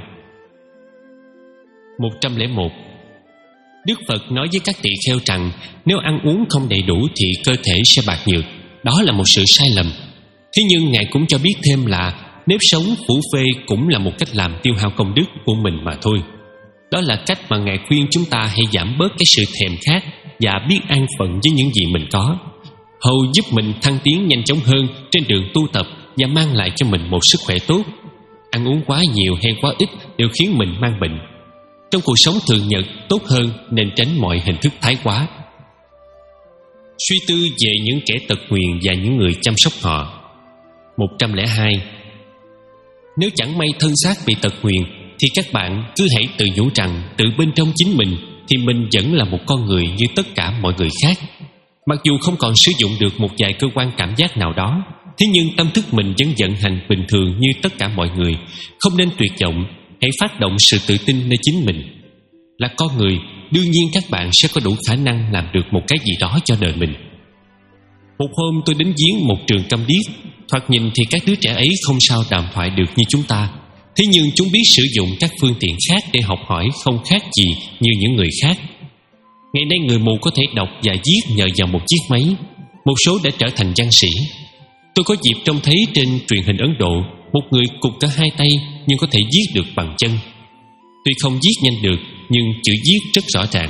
Một trăm lẻ một. Đức Phật nói với các tỳ kheo rằng nếu ăn uống không đầy đủ thì cơ thể sẽ bạc nhược. Đó là một sự sai lầm. Thế nhưng Ngài cũng cho biết thêm là nếp sống phủ phê cũng là một cách làm tiêu hao công đức của mình mà thôi. Đó là cách mà Ngài khuyên chúng ta hãy giảm bớt cái sự thèm khát và biết an phận với những gì mình có, hầu giúp mình thăng tiến nhanh chóng hơn trên đường tu tập và mang lại cho mình một sức khỏe tốt. Ăn uống quá nhiều hay quá ít đều khiến mình mang bệnh. Trong cuộc sống thường nhật tốt hơn nên tránh mọi hình thức thái quá. Suy tư về những kẻ tật nguyền và những người chăm sóc họ. Một trăm lẻ hai. Nếu chẳng may thân xác bị tật nguyền thì các bạn cứ hãy tự nhủ rằng từ bên trong chính mình thì mình vẫn là một con người như tất cả mọi người khác. Mặc dù không còn sử dụng được một vài cơ quan cảm giác nào đó, thế nhưng tâm thức mình vẫn vận hành bình thường như tất cả mọi người. Không nên tuyệt vọng, hãy phát động sự tự tin nơi chính mình. Là con người, đương nhiên các bạn sẽ có đủ khả năng làm được một cái gì đó cho đời mình. Một hôm tôi đến viếng một trường câm điếc. Thoạt nhìn thì các đứa trẻ ấy không sao đàm thoại được như chúng ta, thế nhưng chúng biết sử dụng các phương tiện khác để học hỏi không khác gì như những người khác. Ngày nay người mù có thể đọc và viết nhờ vào một chiếc máy. Một số đã trở thành văn sĩ. Tôi có dịp trông thấy trên truyền hình Ấn Độ một người cụt cả hai tay nhưng có thể viết được bằng chân. Tuy không viết nhanh được nhưng chữ viết rất rõ ràng.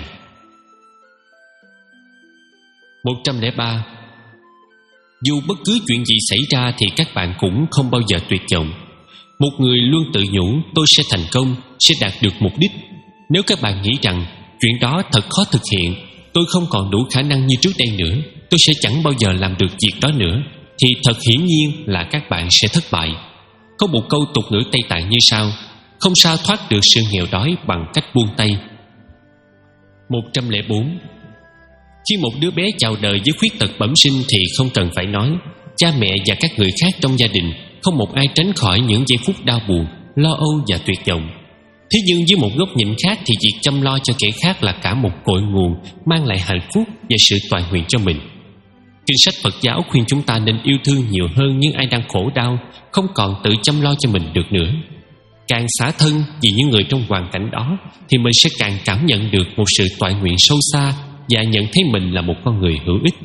Một trăm lẻ ba. Dù bất cứ chuyện gì xảy ra thì các bạn cũng không bao giờ tuyệt vọng. Một người luôn tự nhủ tôi sẽ thành công, sẽ đạt được mục đích. Nếu các bạn nghĩ rằng chuyện đó thật khó thực hiện, tôi không còn đủ khả năng như trước đây nữa, tôi sẽ chẳng bao giờ làm được việc đó nữa, thì thật hiển nhiên là các bạn sẽ thất bại. Có một câu tục ngữ Tây Tạng như sau: không sao thoát được sự nghèo đói bằng cách buông tay. Một trăm lẻ bốn. Khi một đứa bé chào đời với khuyết tật bẩm sinh thì không cần phải nói, cha mẹ và các người khác trong gia đình không một ai tránh khỏi những giây phút đau buồn, lo âu và tuyệt vọng. Thế nhưng với một góc nhìn khác thì việc chăm lo cho kẻ khác là cả một cội nguồn mang lại hạnh phúc và sự toại nguyện cho mình. Kinh sách Phật giáo khuyên chúng ta nên yêu thương nhiều hơn những ai đang khổ đau, không còn tự chăm lo cho mình được nữa. Càng xả thân vì những người trong hoàn cảnh đó thì mình sẽ càng cảm nhận được một sự toại nguyện sâu xa và nhận thấy mình là một con người hữu ích.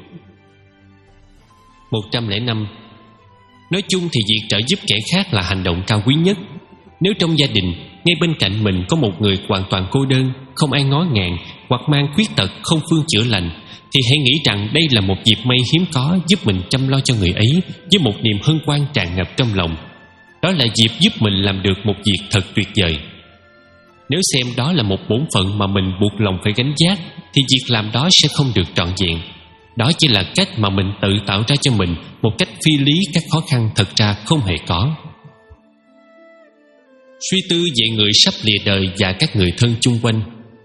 Một trăm lẻ năm. Nói chung thì việc trợ giúp kẻ khác là hành động cao quý nhất. Nếu trong gia đình ngay bên cạnh mình có một người hoàn toàn cô đơn, không ai ngó ngàng, hoặc mang khuyết tật không phương chữa lành, thì hãy nghĩ rằng đây là một dịp may hiếm có giúp mình chăm lo cho người ấy với một niềm hân hoan tràn ngập trong lòng. Đó là dịp giúp mình làm được một việc thật tuyệt vời. Nếu xem đó là một bổn phận mà mình buộc lòng phải gánh vác, thì việc làm đó sẽ không được trọn vẹn. Đó chỉ là cách mà mình tự tạo ra cho mình một cách phi lý các khó khăn thật ra không hề có. Suy tư về người sắp lìa đời và các người thân chung quanh.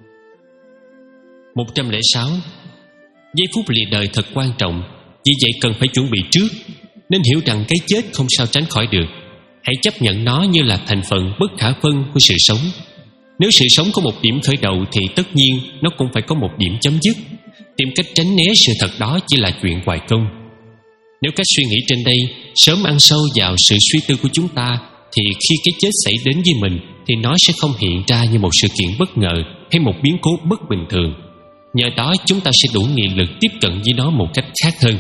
Một trăm lẻ sáu. Giây phút lìa đời thật quan trọng, vì vậy cần phải chuẩn bị trước. Nên hiểu rằng cái chết không sao tránh khỏi được. Hãy chấp nhận nó như là thành phần bất khả phân của sự sống. Nếu sự sống có một điểm khởi đầu thì tất nhiên nó cũng phải có một điểm chấm dứt. Tìm cách tránh né sự thật đó chỉ là chuyện hoài công. Nếu cách suy nghĩ trên đây sớm ăn sâu vào sự suy tư của chúng ta, thì khi cái chết xảy đến với mình thì nó sẽ không hiện ra như một sự kiện bất ngờ hay một biến cố bất bình thường. Nhờ đó chúng ta sẽ đủ nghị lực tiếp cận với nó một cách khác hơn.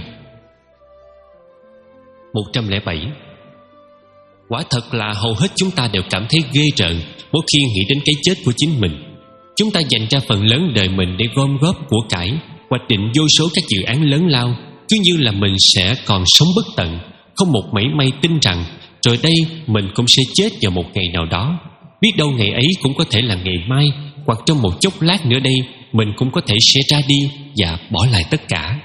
Một trăm lẻ bảy. Quả thật là hầu hết chúng ta đều cảm thấy ghê rợn mỗi khi nghĩ đến cái chết của chính mình. Chúng ta dành ra phần lớn đời mình để gom góp của cải, hoạch định vô số các dự án lớn lao, cứ như là mình sẽ còn sống bất tận, không một mảy may tin rằng rồi đây mình cũng sẽ chết vào một ngày nào đó. Biết đâu ngày ấy cũng có thể là ngày mai, hoặc trong một chốc lát nữa đây mình cũng có thể sẽ ra đi và bỏ lại tất cả.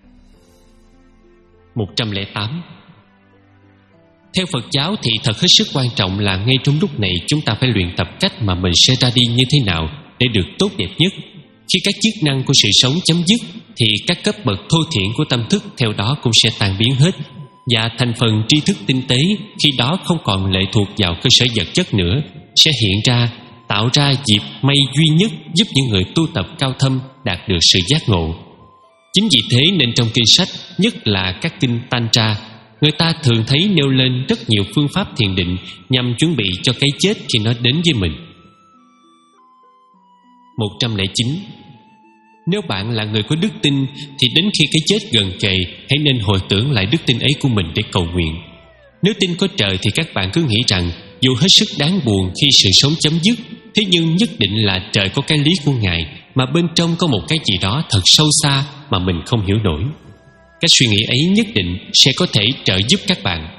Một trăm lẻ tám. Theo Phật giáo thì thật hết sức quan trọng là ngay trong lúc này chúng ta phải luyện tập cách mà mình sẽ ra đi như thế nào để được tốt đẹp nhất. Khi các chức năng của sự sống chấm dứt thì các cấp bậc thô thiển của tâm thức theo đó cũng sẽ tan biến hết, và thành phần tri thức tinh tế khi đó không còn lệ thuộc vào cơ sở vật chất nữa sẽ hiện ra, tạo ra dịp may duy nhất giúp những người tu tập cao thâm đạt được sự giác ngộ. Chính vì thế nên trong kinh sách, nhất là các kinh Tantra, người ta thường thấy nêu lên rất nhiều phương pháp thiền định nhằm chuẩn bị cho cái chết khi nó đến với mình. một trăm lẻ chín. Nếu bạn là người có đức tin thì đến khi cái chết gần kề, hãy nên hồi tưởng lại đức tin ấy của mình để cầu nguyện. Nếu tin có trời thì các bạn cứ nghĩ rằng dù hết sức đáng buồn khi sự sống chấm dứt, thế nhưng nhất định là trời có cái lý của Ngài, mà bên trong có một cái gì đó thật sâu xa mà mình không hiểu nổi. Cái suy nghĩ ấy nhất định sẽ có thể trợ giúp các bạn.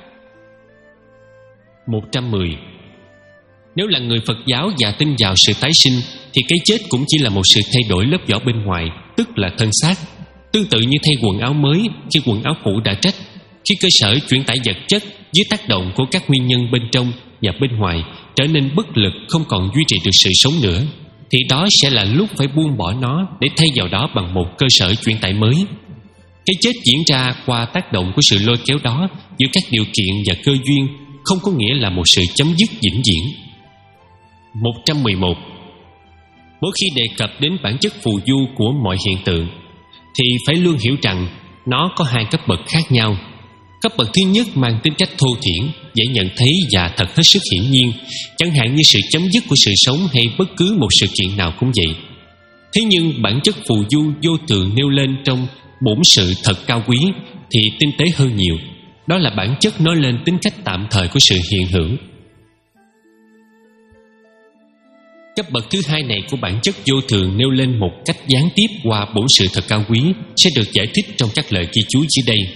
một trăm mười. Nếu là người Phật giáo và tin vào sự tái sinh thì cái chết cũng chỉ là một sự thay đổi lớp vỏ bên ngoài, tức là thân xác. Tương tự như thay quần áo mới khi quần áo cũ đã rách. Khi cơ sở chuyển tải vật chất dưới tác động của các nguyên nhân bên trong và bên ngoài trở nên bất lực, không còn duy trì được sự sống nữa, thì đó sẽ là lúc phải buông bỏ nó để thay vào đó bằng một cơ sở chuyển tải mới. Cái chết diễn ra qua tác động của sự lôi kéo đó giữa các điều kiện và cơ duyên, không có nghĩa là một sự chấm dứt vĩnh viễn. một trăm mười một. Mỗi khi đề cập đến bản chất phù du của mọi hiện tượng thì phải luôn hiểu rằng nó có hai cấp bậc khác nhau. Cấp bậc thứ nhất mang tính cách thô thiển, dễ nhận thấy và thật hết sức hiển nhiên, chẳng hạn như sự chấm dứt của sự sống hay bất cứ một sự kiện nào cũng vậy. Thế nhưng bản chất phù du vô thường nêu lên trong bổn sự thật cao quý thì tinh tế hơn nhiều. Đó là bản chất nói lên tính cách tạm thời của sự hiện hữu. Cấp bậc thứ hai này của bản chất vô thường nêu lên một cách gián tiếp qua bổn sự thật cao quý sẽ được giải thích trong các lời ghi chú dưới đây.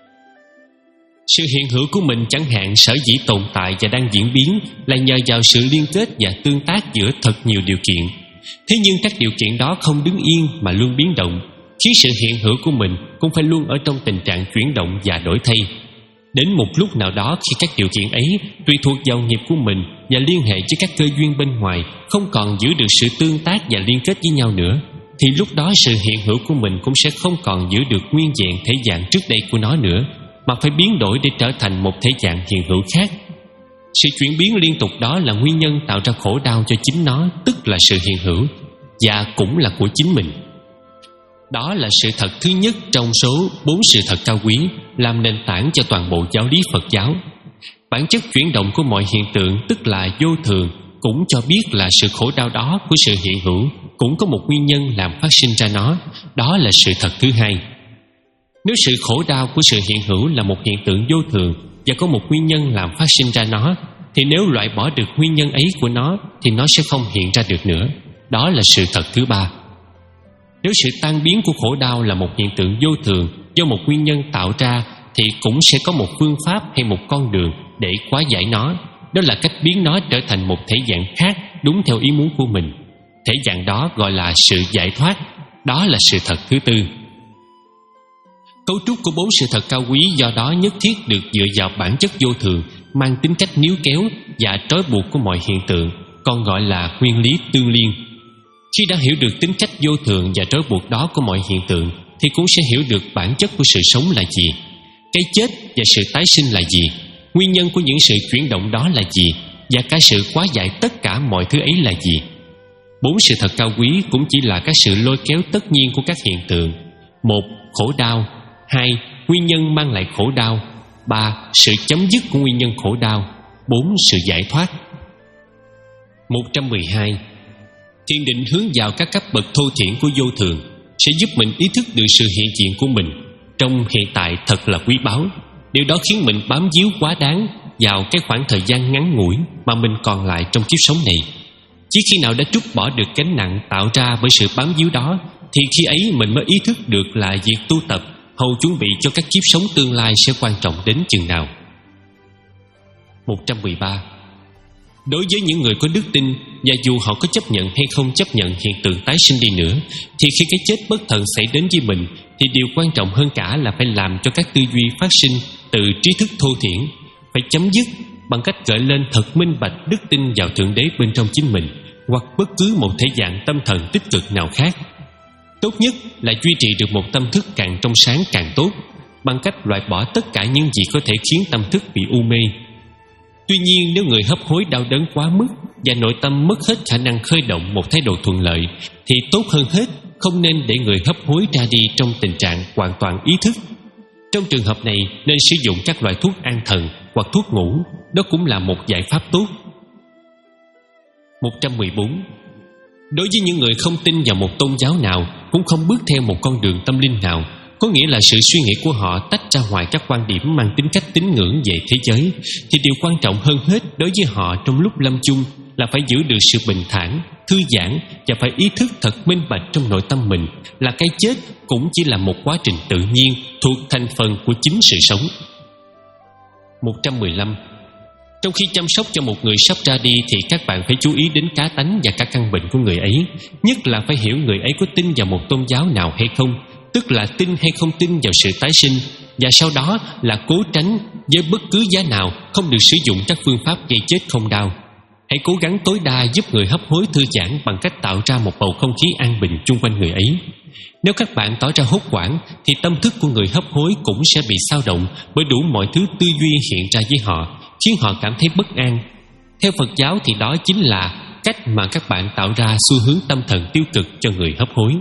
Sự hiện hữu của mình chẳng hạn sở dĩ tồn tại và đang diễn biến là nhờ vào sự liên kết và tương tác giữa thật nhiều điều kiện. Thế nhưng các điều kiện đó không đứng yên mà luôn biến động, khiến sự hiện hữu của mình cũng phải luôn ở trong tình trạng chuyển động và đổi thay. Đến một lúc nào đó, khi các điều kiện ấy tùy thuộc vào nghiệp của mình và liên hệ với các cơ duyên bên ngoài không còn giữ được sự tương tác và liên kết với nhau nữa, thì lúc đó sự hiện hữu của mình cũng sẽ không còn giữ được nguyên vẹn thể dạng trước đây của nó nữa, mà phải biến đổi để trở thành một thể dạng hiện hữu khác. Sự chuyển biến liên tục đó là nguyên nhân tạo ra khổ đau cho chính nó, tức là sự hiện hữu, và cũng là của chính mình. Đó là sự thật thứ nhất trong số bốn sự thật cao quý làm nền tảng cho toàn bộ giáo lý Phật giáo. Bản chất chuyển động của mọi hiện tượng, tức là vô thường, cũng cho biết là sự khổ đau đó của sự hiện hữu cũng có một nguyên nhân làm phát sinh ra nó. Đó là sự thật thứ hai. Nếu sự khổ đau của sự hiện hữu là một hiện tượng vô thường và có một nguyên nhân làm phát sinh ra nó, thì nếu loại bỏ được nguyên nhân ấy của nó thì nó sẽ không hiện ra được nữa. Đó là sự thật thứ ba. Nếu sự tan biến của khổ đau là một hiện tượng vô thường do một nguyên nhân tạo ra, thì cũng sẽ có một phương pháp hay một con đường để hóa giải nó. Đó là cách biến nó trở thành một thể dạng khác đúng theo ý muốn của mình. Thể dạng đó gọi là sự giải thoát. Đó là sự thật thứ tư. Cấu trúc của bốn sự thật cao quý do đó nhất thiết được dựa vào bản chất vô thường, mang tính cách níu kéo và trói buộc của mọi hiện tượng, còn gọi là nguyên lý tương liên. Khi đã hiểu được tính cách vô thường và trói buộc đó của mọi hiện tượng, thì cũng sẽ hiểu được bản chất của sự sống là gì, cái chết và sự tái sinh là gì, nguyên nhân của những sự chuyển động đó là gì, và cả sự hóa giải tất cả mọi thứ ấy là gì. Bốn sự thật cao quý cũng chỉ là các sự lôi kéo tất nhiên của các hiện tượng. Một, khổ đau. Hai, nguyên nhân mang lại khổ đau. Ba, sự chấm dứt của nguyên nhân khổ đau. Bốn, sự giải thoát. một trăm mười hai. Thiền định hướng vào các cấp bậc thô thiển của vô thường sẽ giúp mình ý thức được sự hiện diện của mình trong hiện tại thật là quý báu. Điều đó khiến mình bám víu quá đáng vào cái khoảng thời gian ngắn ngủi mà mình còn lại trong kiếp sống này. Chỉ khi nào đã trút bỏ được gánh nặng tạo ra bởi sự bám víu đó, thì khi ấy mình mới ý thức được là việc tu tập hầu chuẩn bị cho các kiếp sống tương lai sẽ quan trọng đến chừng nào. một trăm mười ba. Đối với những người có đức tin, và dù họ có chấp nhận hay không chấp nhận hiện tượng tái sinh đi nữa, thì khi cái chết bất thần xảy đến với mình, thì điều quan trọng hơn cả là phải làm cho các tư duy phát sinh từ trí thức thô thiển phải chấm dứt bằng cách gợi lên thật minh bạch đức tin vào Thượng Đế bên trong chính mình, hoặc bất cứ một thể dạng tâm thần tích cực nào khác. Tốt nhất là duy trì được một tâm thức càng trong sáng càng tốt, bằng cách loại bỏ tất cả những gì có thể khiến tâm thức bị u mê. Tuy nhiên, nếu người hấp hối đau đớn quá mức và nội tâm mất hết khả năng khơi động một thái độ thuận lợi, thì tốt hơn hết không nên để người hấp hối ra đi trong tình trạng hoàn toàn ý thức. Trong trường hợp này nên sử dụng các loại thuốc an thần hoặc thuốc ngủ, đó cũng là một giải pháp tốt. Một trăm mười bốn. Đối với những người không tin vào một tôn giáo nào, cũng không bước theo một con đường tâm linh nào, có nghĩa là sự suy nghĩ của họ tách ra ngoài các quan điểm mang tính cách tín ngưỡng về thế giới, thì điều quan trọng hơn hết đối với họ trong lúc lâm chung là phải giữ được sự bình thản, thư giãn và phải ý thức thật minh bạch trong nội tâm mình là cái chết cũng chỉ là một quá trình tự nhiên thuộc thành phần của chính sự sống. Một trăm mười lăm. Trong khi chăm sóc cho một người sắp ra đi thì các bạn phải chú ý đến cá tánh và cả căn bệnh của người ấy, nhất là phải hiểu người ấy có tin vào một tôn giáo nào hay không, tức là tin hay không tin vào sự tái sinh, và sau đó là cố tránh với bất cứ giá nào không được sử dụng các phương pháp gây chết không đau. Hãy cố gắng tối đa giúp người hấp hối thư giãn bằng cách tạo ra một bầu không khí an bình chung quanh người ấy. Nếu các bạn tỏ ra hốt hoảng thì tâm thức của người hấp hối cũng sẽ bị xao động bởi đủ mọi thứ tư duy hiện ra với họ, khiến họ cảm thấy bất an. Theo Phật giáo thì đó chính là cách mà các bạn tạo ra xu hướng tâm thần tiêu cực cho người hấp hối.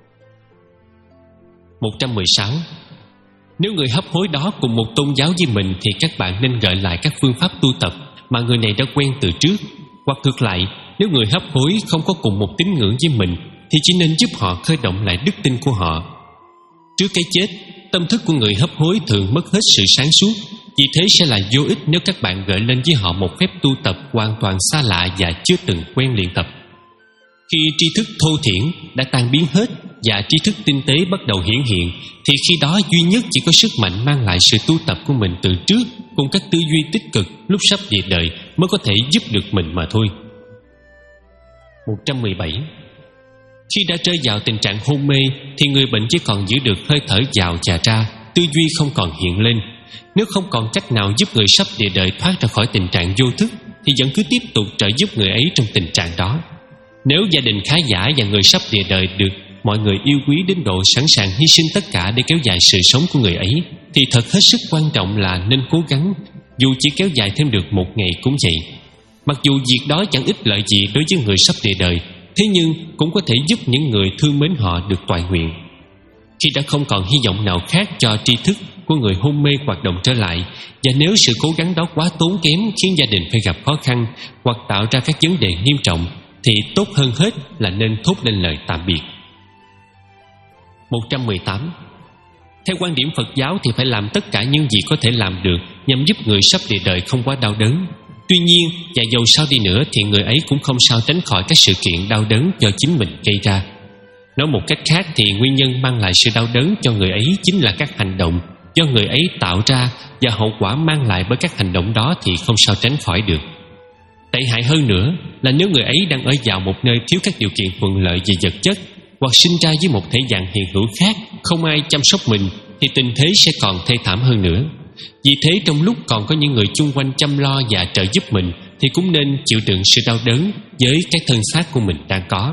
Một trăm mười sáu. Nếu người hấp hối đó cùng một tôn giáo với mình thì các bạn nên gợi lại các phương pháp tu tập mà người này đã quen từ trước. Hoặc ngược lại, nếu người hấp hối không có cùng một tín ngưỡng với mình thì chỉ nên giúp họ khơi động lại đức tin của họ. Trước cái chết, tâm thức của người hấp hối thường mất hết sự sáng suốt. Vì thế sẽ là vô ích nếu các bạn gợi lên với họ một phép tu tập hoàn toàn xa lạ và chưa từng quen luyện tập. Khi tri thức thô thiển đã tan biến hết và tri thức tinh tế bắt đầu hiển hiện, thì khi đó duy nhất chỉ có sức mạnh mang lại sự tu tập của mình từ trước cùng các tư duy tích cực lúc sắp về đời mới có thể giúp được mình mà thôi. Một trăm mười bảy. Khi đã rơi vào tình trạng hôn mê thì người bệnh chỉ còn giữ được hơi thở vào và ra, tư duy không còn hiện lên. Nếu không còn cách nào giúp người sắp về đời thoát ra khỏi tình trạng vô thức thì vẫn cứ tiếp tục trợ giúp người ấy trong tình trạng đó. Nếu gia đình khá giả và người sắp về đời được mọi người yêu quý đến độ sẵn sàng hy sinh tất cả để kéo dài sự sống của người ấy, thì thật hết sức quan trọng là nên cố gắng, dù chỉ kéo dài thêm được một ngày cũng vậy. Mặc dù việc đó chẳng ích lợi gì đối với người sắp về đời, thế nhưng cũng có thể giúp những người thương mến họ được toại nguyện. Khi đã không còn hy vọng nào khác cho tri thức của người hôn mê hoạt động trở lại, và nếu sự cố gắng đó quá tốn kém khiến gia đình phải gặp khó khăn hoặc tạo ra các vấn đề nghiêm trọng, thì tốt hơn hết là nên thốt lên lời tạm biệt. Một trăm mười tám. Theo quan điểm Phật giáo thì phải làm tất cả những gì có thể làm được nhằm giúp người sắp về đời không quá đau đớn. Tuy nhiên, và dầu sao đi nữa thì người ấy cũng không sao tránh khỏi các sự kiện đau đớn do chính mình gây ra. Nói một cách khác thì nguyên nhân mang lại sự đau đớn cho người ấy chính là các hành động do người ấy tạo ra, và hậu quả mang lại bởi các hành động đó thì không sao tránh khỏi được. Tệ hại hơn nữa là nếu người ấy đang ở vào một nơi thiếu các điều kiện thuận lợi về vật chất, hoặc sinh ra với một thể dạng hiện hữu khác, không ai chăm sóc mình, thì tình thế sẽ còn thê thảm hơn nữa. Vì thế trong lúc còn có những người chung quanh chăm lo và trợ giúp mình thì cũng nên chịu đựng sự đau đớn với cái thân xác của mình đang có.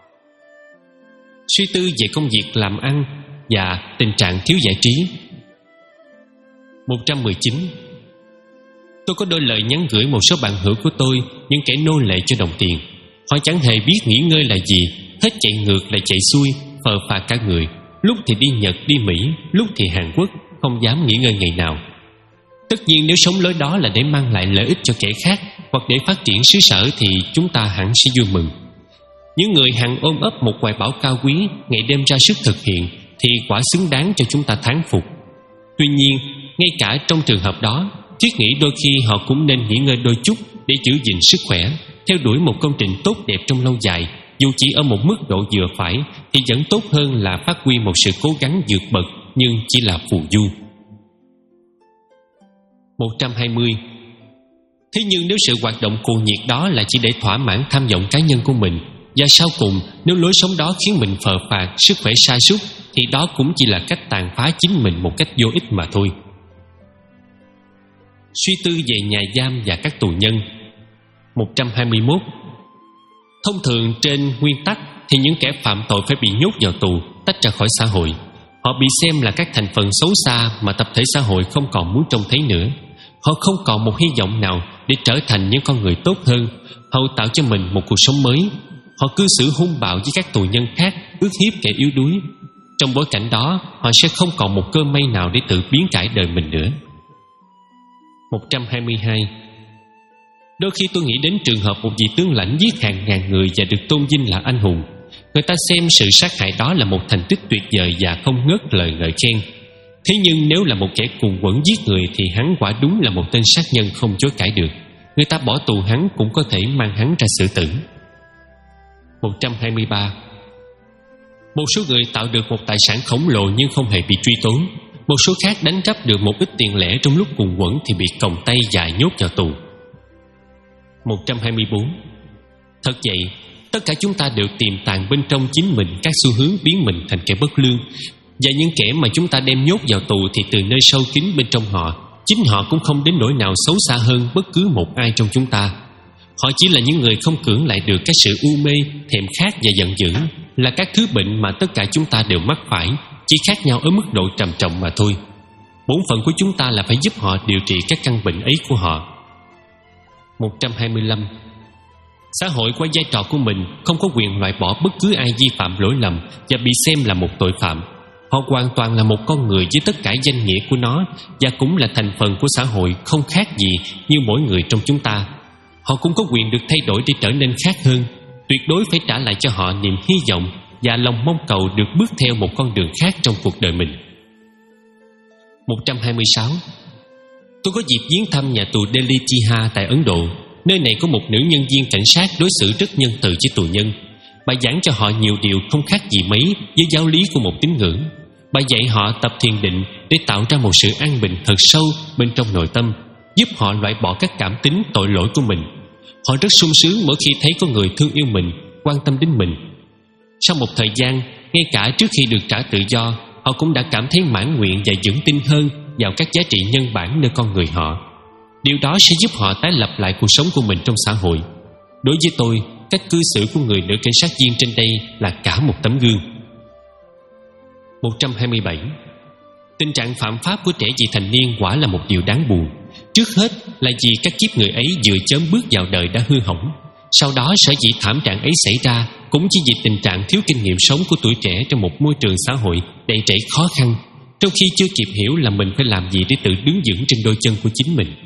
Suy tư về công việc làm ăn và tình trạng thiếu giải trí. Một trăm mười chín. Tôi có đôi lời nhắn gửi một số bạn hữu của tôi, những kẻ nô lệ cho đồng tiền. Họ chẳng hề biết nghỉ ngơi là gì, hết chạy ngược lại chạy xuôi, phờ phạc cả người. Lúc thì đi Nhật, đi Mỹ, lúc thì Hàn Quốc, không dám nghỉ ngơi ngày nào. Tất nhiên nếu sống lối đó là để mang lại lợi ích cho kẻ khác hoặc để phát triển xứ sở thì chúng ta hẳn sẽ vui mừng. Những người hằng ôm ấp một hoài bão cao quý, ngày đêm ra sức thực hiện thì quả xứng đáng cho chúng ta thán phục. Tuy nhiên, ngay cả trong trường hợp đó, thiết nghĩ đôi khi họ cũng nên nghỉ ngơi đôi chút để giữ gìn sức khỏe, theo đuổi một công trình tốt đẹp trong lâu dài. Dù chỉ ở một mức độ vừa phải thì vẫn tốt hơn là phát huy một sự cố gắng vượt bậc nhưng chỉ là phù du. Một trăm hai mươi. Thế nhưng nếu sự hoạt động cuồng nhiệt đó là chỉ để thỏa mãn tham vọng cá nhân của mình, và sau cùng nếu lối sống đó khiến mình phờ phạc, sức khỏe sa sút, thì đó cũng chỉ là cách tàn phá chính mình một cách vô ích mà thôi. Suy tư về nhà giam và các tù nhân. Một trăm hai mươi mốt. Thông thường trên nguyên tắc thì những kẻ phạm tội phải bị nhốt vào tù, tách ra khỏi xã hội. Họ bị xem là các thành phần xấu xa mà tập thể xã hội không còn muốn trông thấy nữa. Họ không còn một hy vọng nào để trở thành những con người tốt hơn, hậu tạo cho mình một cuộc sống mới. Họ cư xử hung bạo với các tù nhân khác, ức hiếp kẻ yếu đuối. Trong bối cảnh đó, họ sẽ không còn một cơ may nào để tự biến cải đời mình nữa. một trăm hai mươi hai. Đôi khi tôi nghĩ đến trường hợp một vị tướng lãnh giết hàng ngàn người và được tôn vinh là anh hùng. Người ta xem sự sát hại đó là một thành tích tuyệt vời và không ngớt lời ngợi khen. Thế nhưng nếu là một kẻ cuồng quẫn giết người thì hắn quả đúng là một tên sát nhân không chối cãi được. Người ta bỏ tù hắn cũng có thể mang hắn ra xử tử. một trăm hai mươi ba. Một số người tạo được một tài sản khổng lồ nhưng không hề bị truy tố. Một số khác đánh cắp được một ít tiền lẻ trong lúc cuồng quẫn thì bị còng tay và nhốt vào tù. một trăm hai mươi bốn. Thật vậy, tất cả chúng ta đều tiềm tàng bên trong chính mình các xu hướng biến mình thành kẻ bất lương. Và những kẻ mà chúng ta đem nhốt vào tù thì từ nơi sâu kín bên trong họ, chính họ cũng không đến nỗi nào xấu xa hơn bất cứ một ai trong chúng ta. Họ chỉ là những người không cưỡng lại được cái sự u mê, thèm khát và giận dữ, là các thứ bệnh mà tất cả chúng ta đều mắc phải, chỉ khác nhau ở mức độ trầm trọng mà thôi. Bổn phận của chúng ta là phải giúp họ điều trị các căn bệnh ấy của họ. một trăm hai mươi lăm. Xã hội qua vai trò của mình không có quyền loại bỏ bất cứ ai vi phạm lỗi lầm và bị xem là một tội phạm. Họ hoàn toàn là một con người với tất cả danh nghĩa của nó, và cũng là thành phần của xã hội không khác gì như mỗi người trong chúng ta. Họ cũng có quyền được thay đổi để trở nên khác hơn. Tuyệt đối phải trả lại cho họ niềm hy vọng và lòng mong cầu được bước theo một con đường khác trong cuộc đời mình. một trăm hai mươi sáu. Tôi có dịp viếng thăm nhà tù Delhi Tiha tại Ấn Độ. Nơi này có một nữ nhân viên cảnh sát đối xử rất nhân từ với tù nhân. Bà giảng cho họ nhiều điều không khác gì mấy với giáo lý của một tín ngưỡng. Bà dạy họ tập thiền định để tạo ra một sự an bình thật sâu bên trong nội tâm, giúp họ loại bỏ các cảm tính tội lỗi của mình. Họ rất sung sướng mỗi khi thấy có người thương yêu mình, quan tâm đến mình. Sau một thời gian, ngay cả trước khi được trả tự do, họ cũng đã cảm thấy mãn nguyện và vững tin hơn vào các giá trị nhân bản nơi con người họ. Điều đó sẽ giúp họ tái lập lại cuộc sống của mình trong xã hội. Đối với tôi, cách cư xử của người nữ cảnh sát viên trên đây là cả một tấm gương. một trăm hai mươi bảy. Tình trạng phạm pháp của trẻ vị thành niên quả là một điều đáng buồn. Trước hết là vì các kiếp người ấy vừa chớm bước vào đời đã hư hỏng. Sau đó sở dĩ thảm trạng ấy xảy ra cũng chỉ vì tình trạng thiếu kinh nghiệm sống của tuổi trẻ trong một môi trường xã hội đầy rẫy khó khăn, trong khi chưa kịp hiểu là mình phải làm gì để tự đứng vững trên đôi chân của chính mình.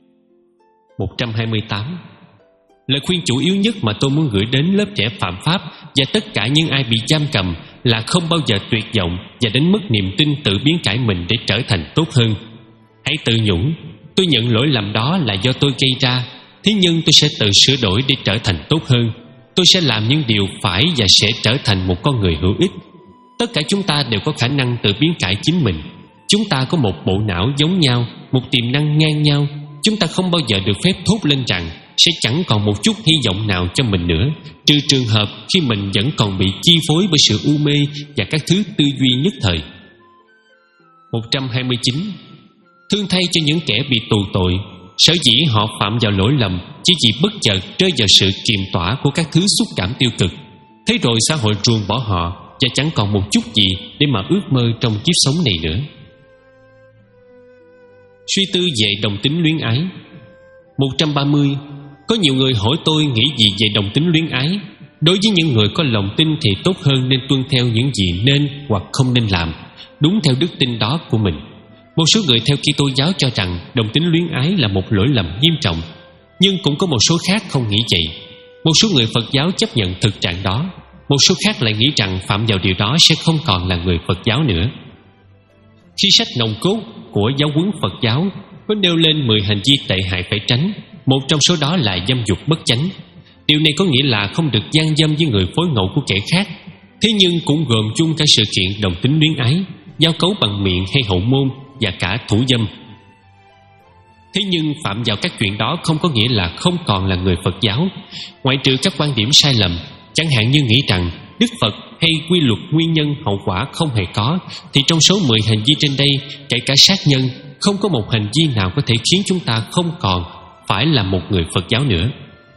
một trăm hai mươi tám. Lời khuyên chủ yếu nhất mà tôi muốn gửi đến lớp trẻ phạm pháp và tất cả những ai bị giam cầm là không bao giờ tuyệt vọng và đánh mất niềm tin tự biến cải mình để trở thành tốt hơn. Hãy tự nhủ, tôi nhận lỗi lầm đó là do tôi gây ra, thế nhưng tôi sẽ tự sửa đổi để trở thành tốt hơn. Tôi sẽ làm những điều phải và sẽ trở thành một con người hữu ích. Tất cả chúng ta đều có khả năng tự biến cải chính mình. Chúng ta có một bộ não giống nhau, một tiềm năng ngang nhau. Chúng ta không bao giờ được phép thốt lên rằng sẽ chẳng còn một chút hy vọng nào cho mình nữa, trừ trường hợp khi mình vẫn còn bị chi phối bởi sự u mê và các thứ tư duy nhất thời. một trăm hai mươi chín. Thương thay cho những kẻ bị tù tội, sở dĩ họ phạm vào lỗi lầm chỉ vì bất chợt rơi vào sự kiềm tỏa của các thứ xúc cảm tiêu cực. Thế rồi xã hội ruồng bỏ họ và chẳng còn một chút gì để mà ước mơ trong kiếp sống này nữa. Suy tư về đồng tính luyến ái. một trăm ba mươi. Có nhiều người hỏi tôi nghĩ gì về đồng tính luyến ái. Đối với những người có lòng tin thì tốt hơn nên tuân theo những gì nên hoặc không nên làm, đúng theo đức tin đó của mình. Một số người theo Kitô giáo cho rằng đồng tính luyến ái là một lỗi lầm nghiêm trọng, nhưng cũng có một số khác không nghĩ vậy. Một số người Phật giáo chấp nhận thực trạng đó, một số khác lại nghĩ rằng phạm vào điều đó sẽ không còn là người Phật giáo nữa. Khi sách nòng cốt của giáo huấn Phật giáo có nêu lên mười hành vi tệ hại phải tránh, một trong số đó là dâm dục bất chánh. Điều này có nghĩa là không được gian dâm với người phối ngẫu của kẻ khác. Thế nhưng cũng gồm chung cả sự kiện đồng tính luyến ái, giao cấu bằng miệng hay hậu môn và cả thủ dâm. Thế nhưng phạm vào các chuyện đó không có nghĩa là không còn là người Phật giáo. Ngoại trừ các quan điểm sai lầm, chẳng hạn như nghĩ rằng Đức Phật hay quy luật nguyên nhân hậu quả không hề có, thì trong số mười hành vi trên đây, kể cả sát nhân, không có một hành vi nào có thể khiến chúng ta không còn phải là một người Phật giáo nữa.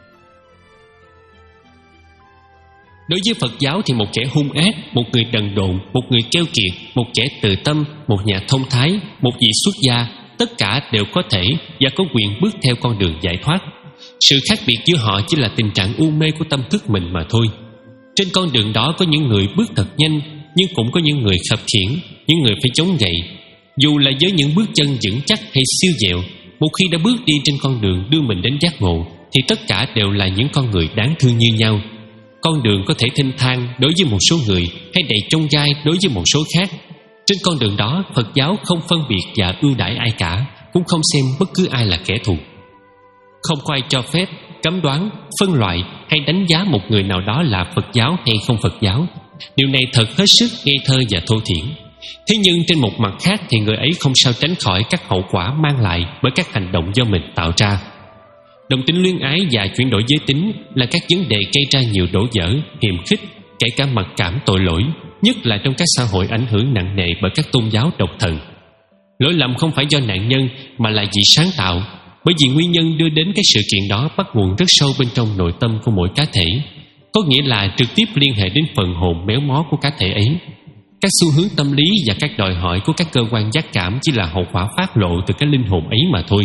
Đối với Phật giáo thì một kẻ hung ác, một người đần độn, một người keo kiệt, một kẻ từ tâm, một nhà thông thái, một vị xuất gia, tất cả đều có thể và có quyền bước theo con đường giải thoát. Sự khác biệt giữa họ chỉ là tình trạng u mê của tâm thức mình mà thôi. Trên con đường đó có những người bước thật nhanh, nhưng cũng có những người khập khiễng, những người phải chống gậy. Dù là với những bước chân vững chắc hay siêu dẹo, một khi đã bước đi trên con đường đưa mình đến giác ngộ, thì tất cả đều là những con người đáng thương như nhau. Con đường có thể thênh thang đối với một số người, hay đầy chông gai đối với một số khác. Trên con đường đó, Phật giáo không phân biệt và ưu đãi ai cả, cũng không xem bất cứ ai là kẻ thù. Không có ai cho phép, cấm đoán, phân loại hay đánh giá một người nào đó là Phật giáo hay không Phật giáo. Điều này thật hết sức ngây thơ và thô thiển. Thế nhưng trên một mặt khác thì người ấy không sao tránh khỏi các hậu quả mang lại bởi các hành động do mình tạo ra. Đồng tính luyến ái và chuyển đổi giới tính là các vấn đề gây ra nhiều đổ vỡ, hiềm khích, kể cả mặc cảm tội lỗi, nhất là trong các xã hội ảnh hưởng nặng nề bởi các tôn giáo độc thần. Lỗi lầm không phải do nạn nhân mà là vì sáng tạo, bởi vì nguyên nhân đưa đến cái sự kiện đó bắt nguồn rất sâu bên trong nội tâm của mỗi cá thể, có nghĩa là trực tiếp liên hệ đến phần hồn méo mó của cá thể ấy. Các xu hướng tâm lý và các đòi hỏi của các cơ quan giác cảm chỉ là hậu quả phát lộ từ cái linh hồn ấy mà thôi.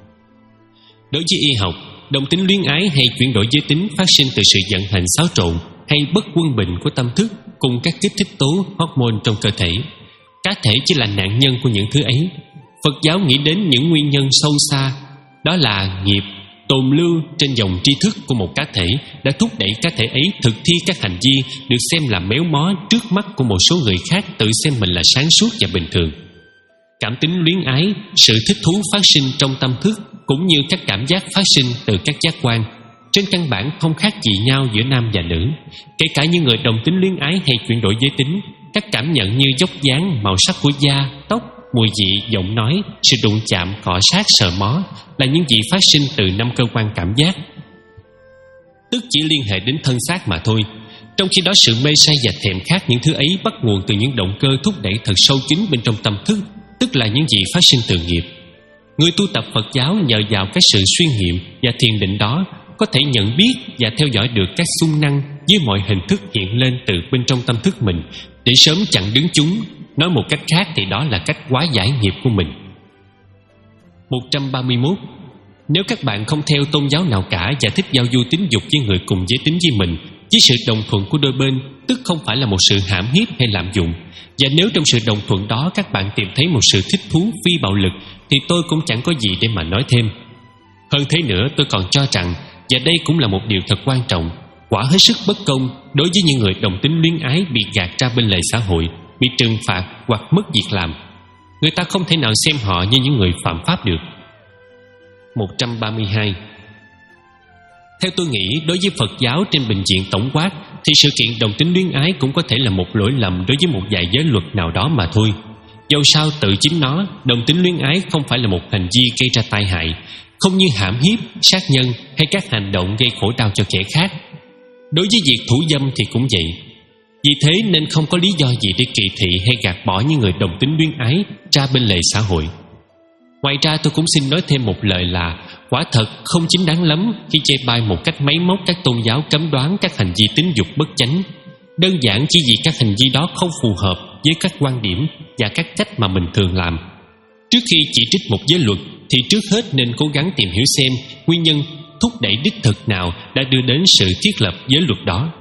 Đối với y học, đồng tính luyến ái hay chuyển đổi giới tính phát sinh từ sự vận hành xáo trộn hay bất quân bình của tâm thức cùng các kích thích tố hormone trong cơ thể. Cá thể chỉ là nạn nhân của những thứ ấy. Phật giáo nghĩ đến những nguyên nhân sâu xa, đó là nghiệp tồn lưu trên dòng tri thức của một cá thể đã thúc đẩy cá thể ấy thực thi các hành vi được xem là méo mó trước mắt của một số người khác tự xem mình là sáng suốt và bình thường. Cảm tính luyến ái, sự thích thú phát sinh trong tâm thức cũng như các cảm giác phát sinh từ các giác quan, trên căn bản không khác gì nhau giữa nam và nữ. Kể cả những người đồng tính luyến ái hay chuyển đổi giới tính, các cảm nhận như vóc dáng, màu sắc của da, tóc, mùi vị, giọng nói, sự đụng chạm, cọ sát, sờ mó là những gì phát sinh từ năm cơ quan cảm giác, tức chỉ liên hệ đến thân xác mà thôi. Trong khi đó, sự mê say và thèm khát những thứ ấy bắt nguồn từ những động cơ thúc đẩy thật sâu kín bên trong tâm thức, tức là những gì phát sinh từ nghiệp. Người tu tập Phật giáo nhờ vào cái sự suy nghiệm và thiền định đó có thể nhận biết và theo dõi được các xung năng với mọi hình thức hiện lên từ bên trong tâm thức mình để sớm chặn đứng chúng. Nói một cách khác thì đó là cách hóa giải nghiệp của mình. một trăm ba mươi mốt. Nếu các bạn không theo tôn giáo nào cả và thích giao du tính dục với người cùng giới tính với mình, với sự đồng thuận của đôi bên, tức không phải là một sự hãm hiếp hay lạm dụng, và nếu trong sự đồng thuận đó các bạn tìm thấy một sự thích thú phi bạo lực, thì tôi cũng chẳng có gì để mà nói thêm. Hơn thế nữa, tôi còn cho rằng, và đây cũng là một điều thật quan trọng, quả hết sức bất công đối với những người đồng tính luyến ái bị gạt ra bên lề xã hội, bị trừng phạt hoặc mất việc làm. Người ta không thể nào xem họ như những người phạm pháp được. một trăm ba mươi hai. Theo tôi nghĩ, đối với Phật giáo trên bình diện tổng quát, thì sự kiện đồng tính luyến ái cũng có thể là một lỗi lầm đối với một vài giới luật nào đó mà thôi. Dẫu sao tự chính nó, đồng tính luyến ái không phải là một hành vi gây ra tai hại, không như hãm hiếp, sát nhân hay các hành động gây khổ đau cho kẻ khác. Đối với việc thủ dâm thì cũng vậy. Vì thế nên không có lý do gì để kỳ thị hay gạt bỏ những người đồng tính luyến ái ra bên lề xã hội. Ngoài ra, tôi cũng xin nói thêm một lời là quả thật không chính đáng lắm khi chê bai một cách máy móc các tôn giáo cấm đoán các hành vi tính dục bất chánh, đơn giản chỉ vì các hành vi đó không phù hợp với các quan điểm và các cách mà mình thường làm. Trước khi chỉ trích một giới luật thì trước hết nên cố gắng tìm hiểu xem nguyên nhân thúc đẩy đích thực nào đã đưa đến sự thiết lập giới luật đó.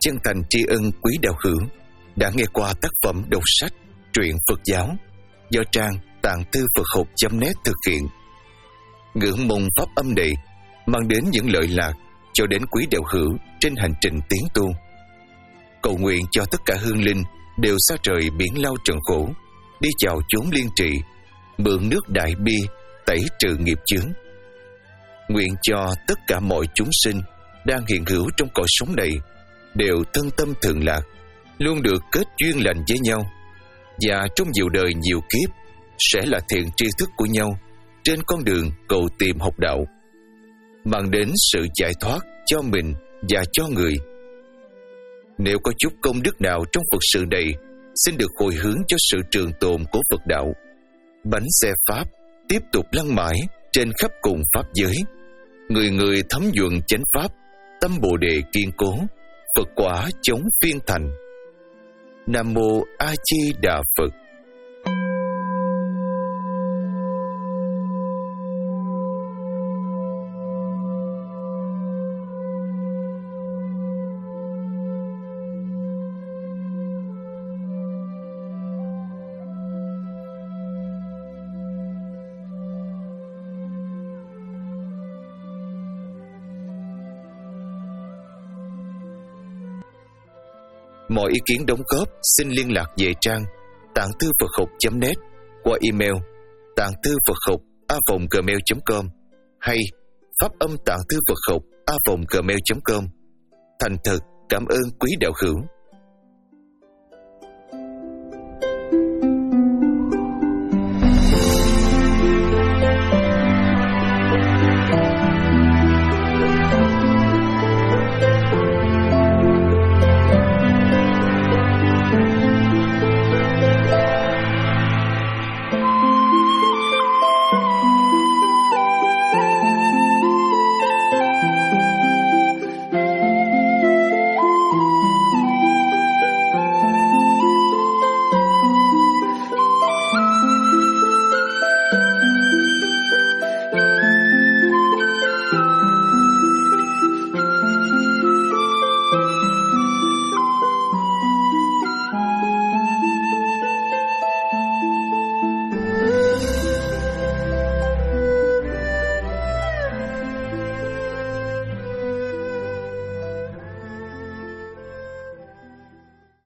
chân thành tri ân quý đạo hữu đã nghe qua tác phẩm đọc sách truyện Phật giáo do trang tạng thư Phật học chấm net thực hiện. Ngưỡng mong pháp âm này mang đến những lợi lạc cho đến quý đạo hữu trên hành trình tiến tu. Cầu nguyện cho tất cả hương linh đều xa trời biển lao trần khổ, đi chào chốn liên trị, mượn nước đại bi tẩy trừ nghiệp chướng. Nguyện cho tất cả mọi chúng sinh đang hiện hữu trong cõi sống này đều thân tâm thường lạc, luôn được kết duyên lành với nhau, và trong nhiều đời nhiều kiếp sẽ là thiện tri thức của nhau trên con đường cầu tìm học đạo, mang đến sự giải thoát cho mình và cho người. Nếu có chút công đức nào trong Phật sự này, xin được hồi hướng cho sự trường tồn của Phật đạo. Bánh xe Pháp tiếp tục lăn mãi trên khắp cùng Pháp giới, người người thấm nhuận chánh Pháp, tâm Bồ Đề kiên cố, Phật quả chống phiên thành. Nam Mô A Di Đà Phật. Mọi ý kiến đóng góp xin liên lạc về trang tạng thư Phật học chấm net qua email tạng thư Phật học a vòng gmail chấm com hay pháp âm tạng thư Phật học a vòng gmail chấm com. Thành thật cảm ơn quý đạo hữu.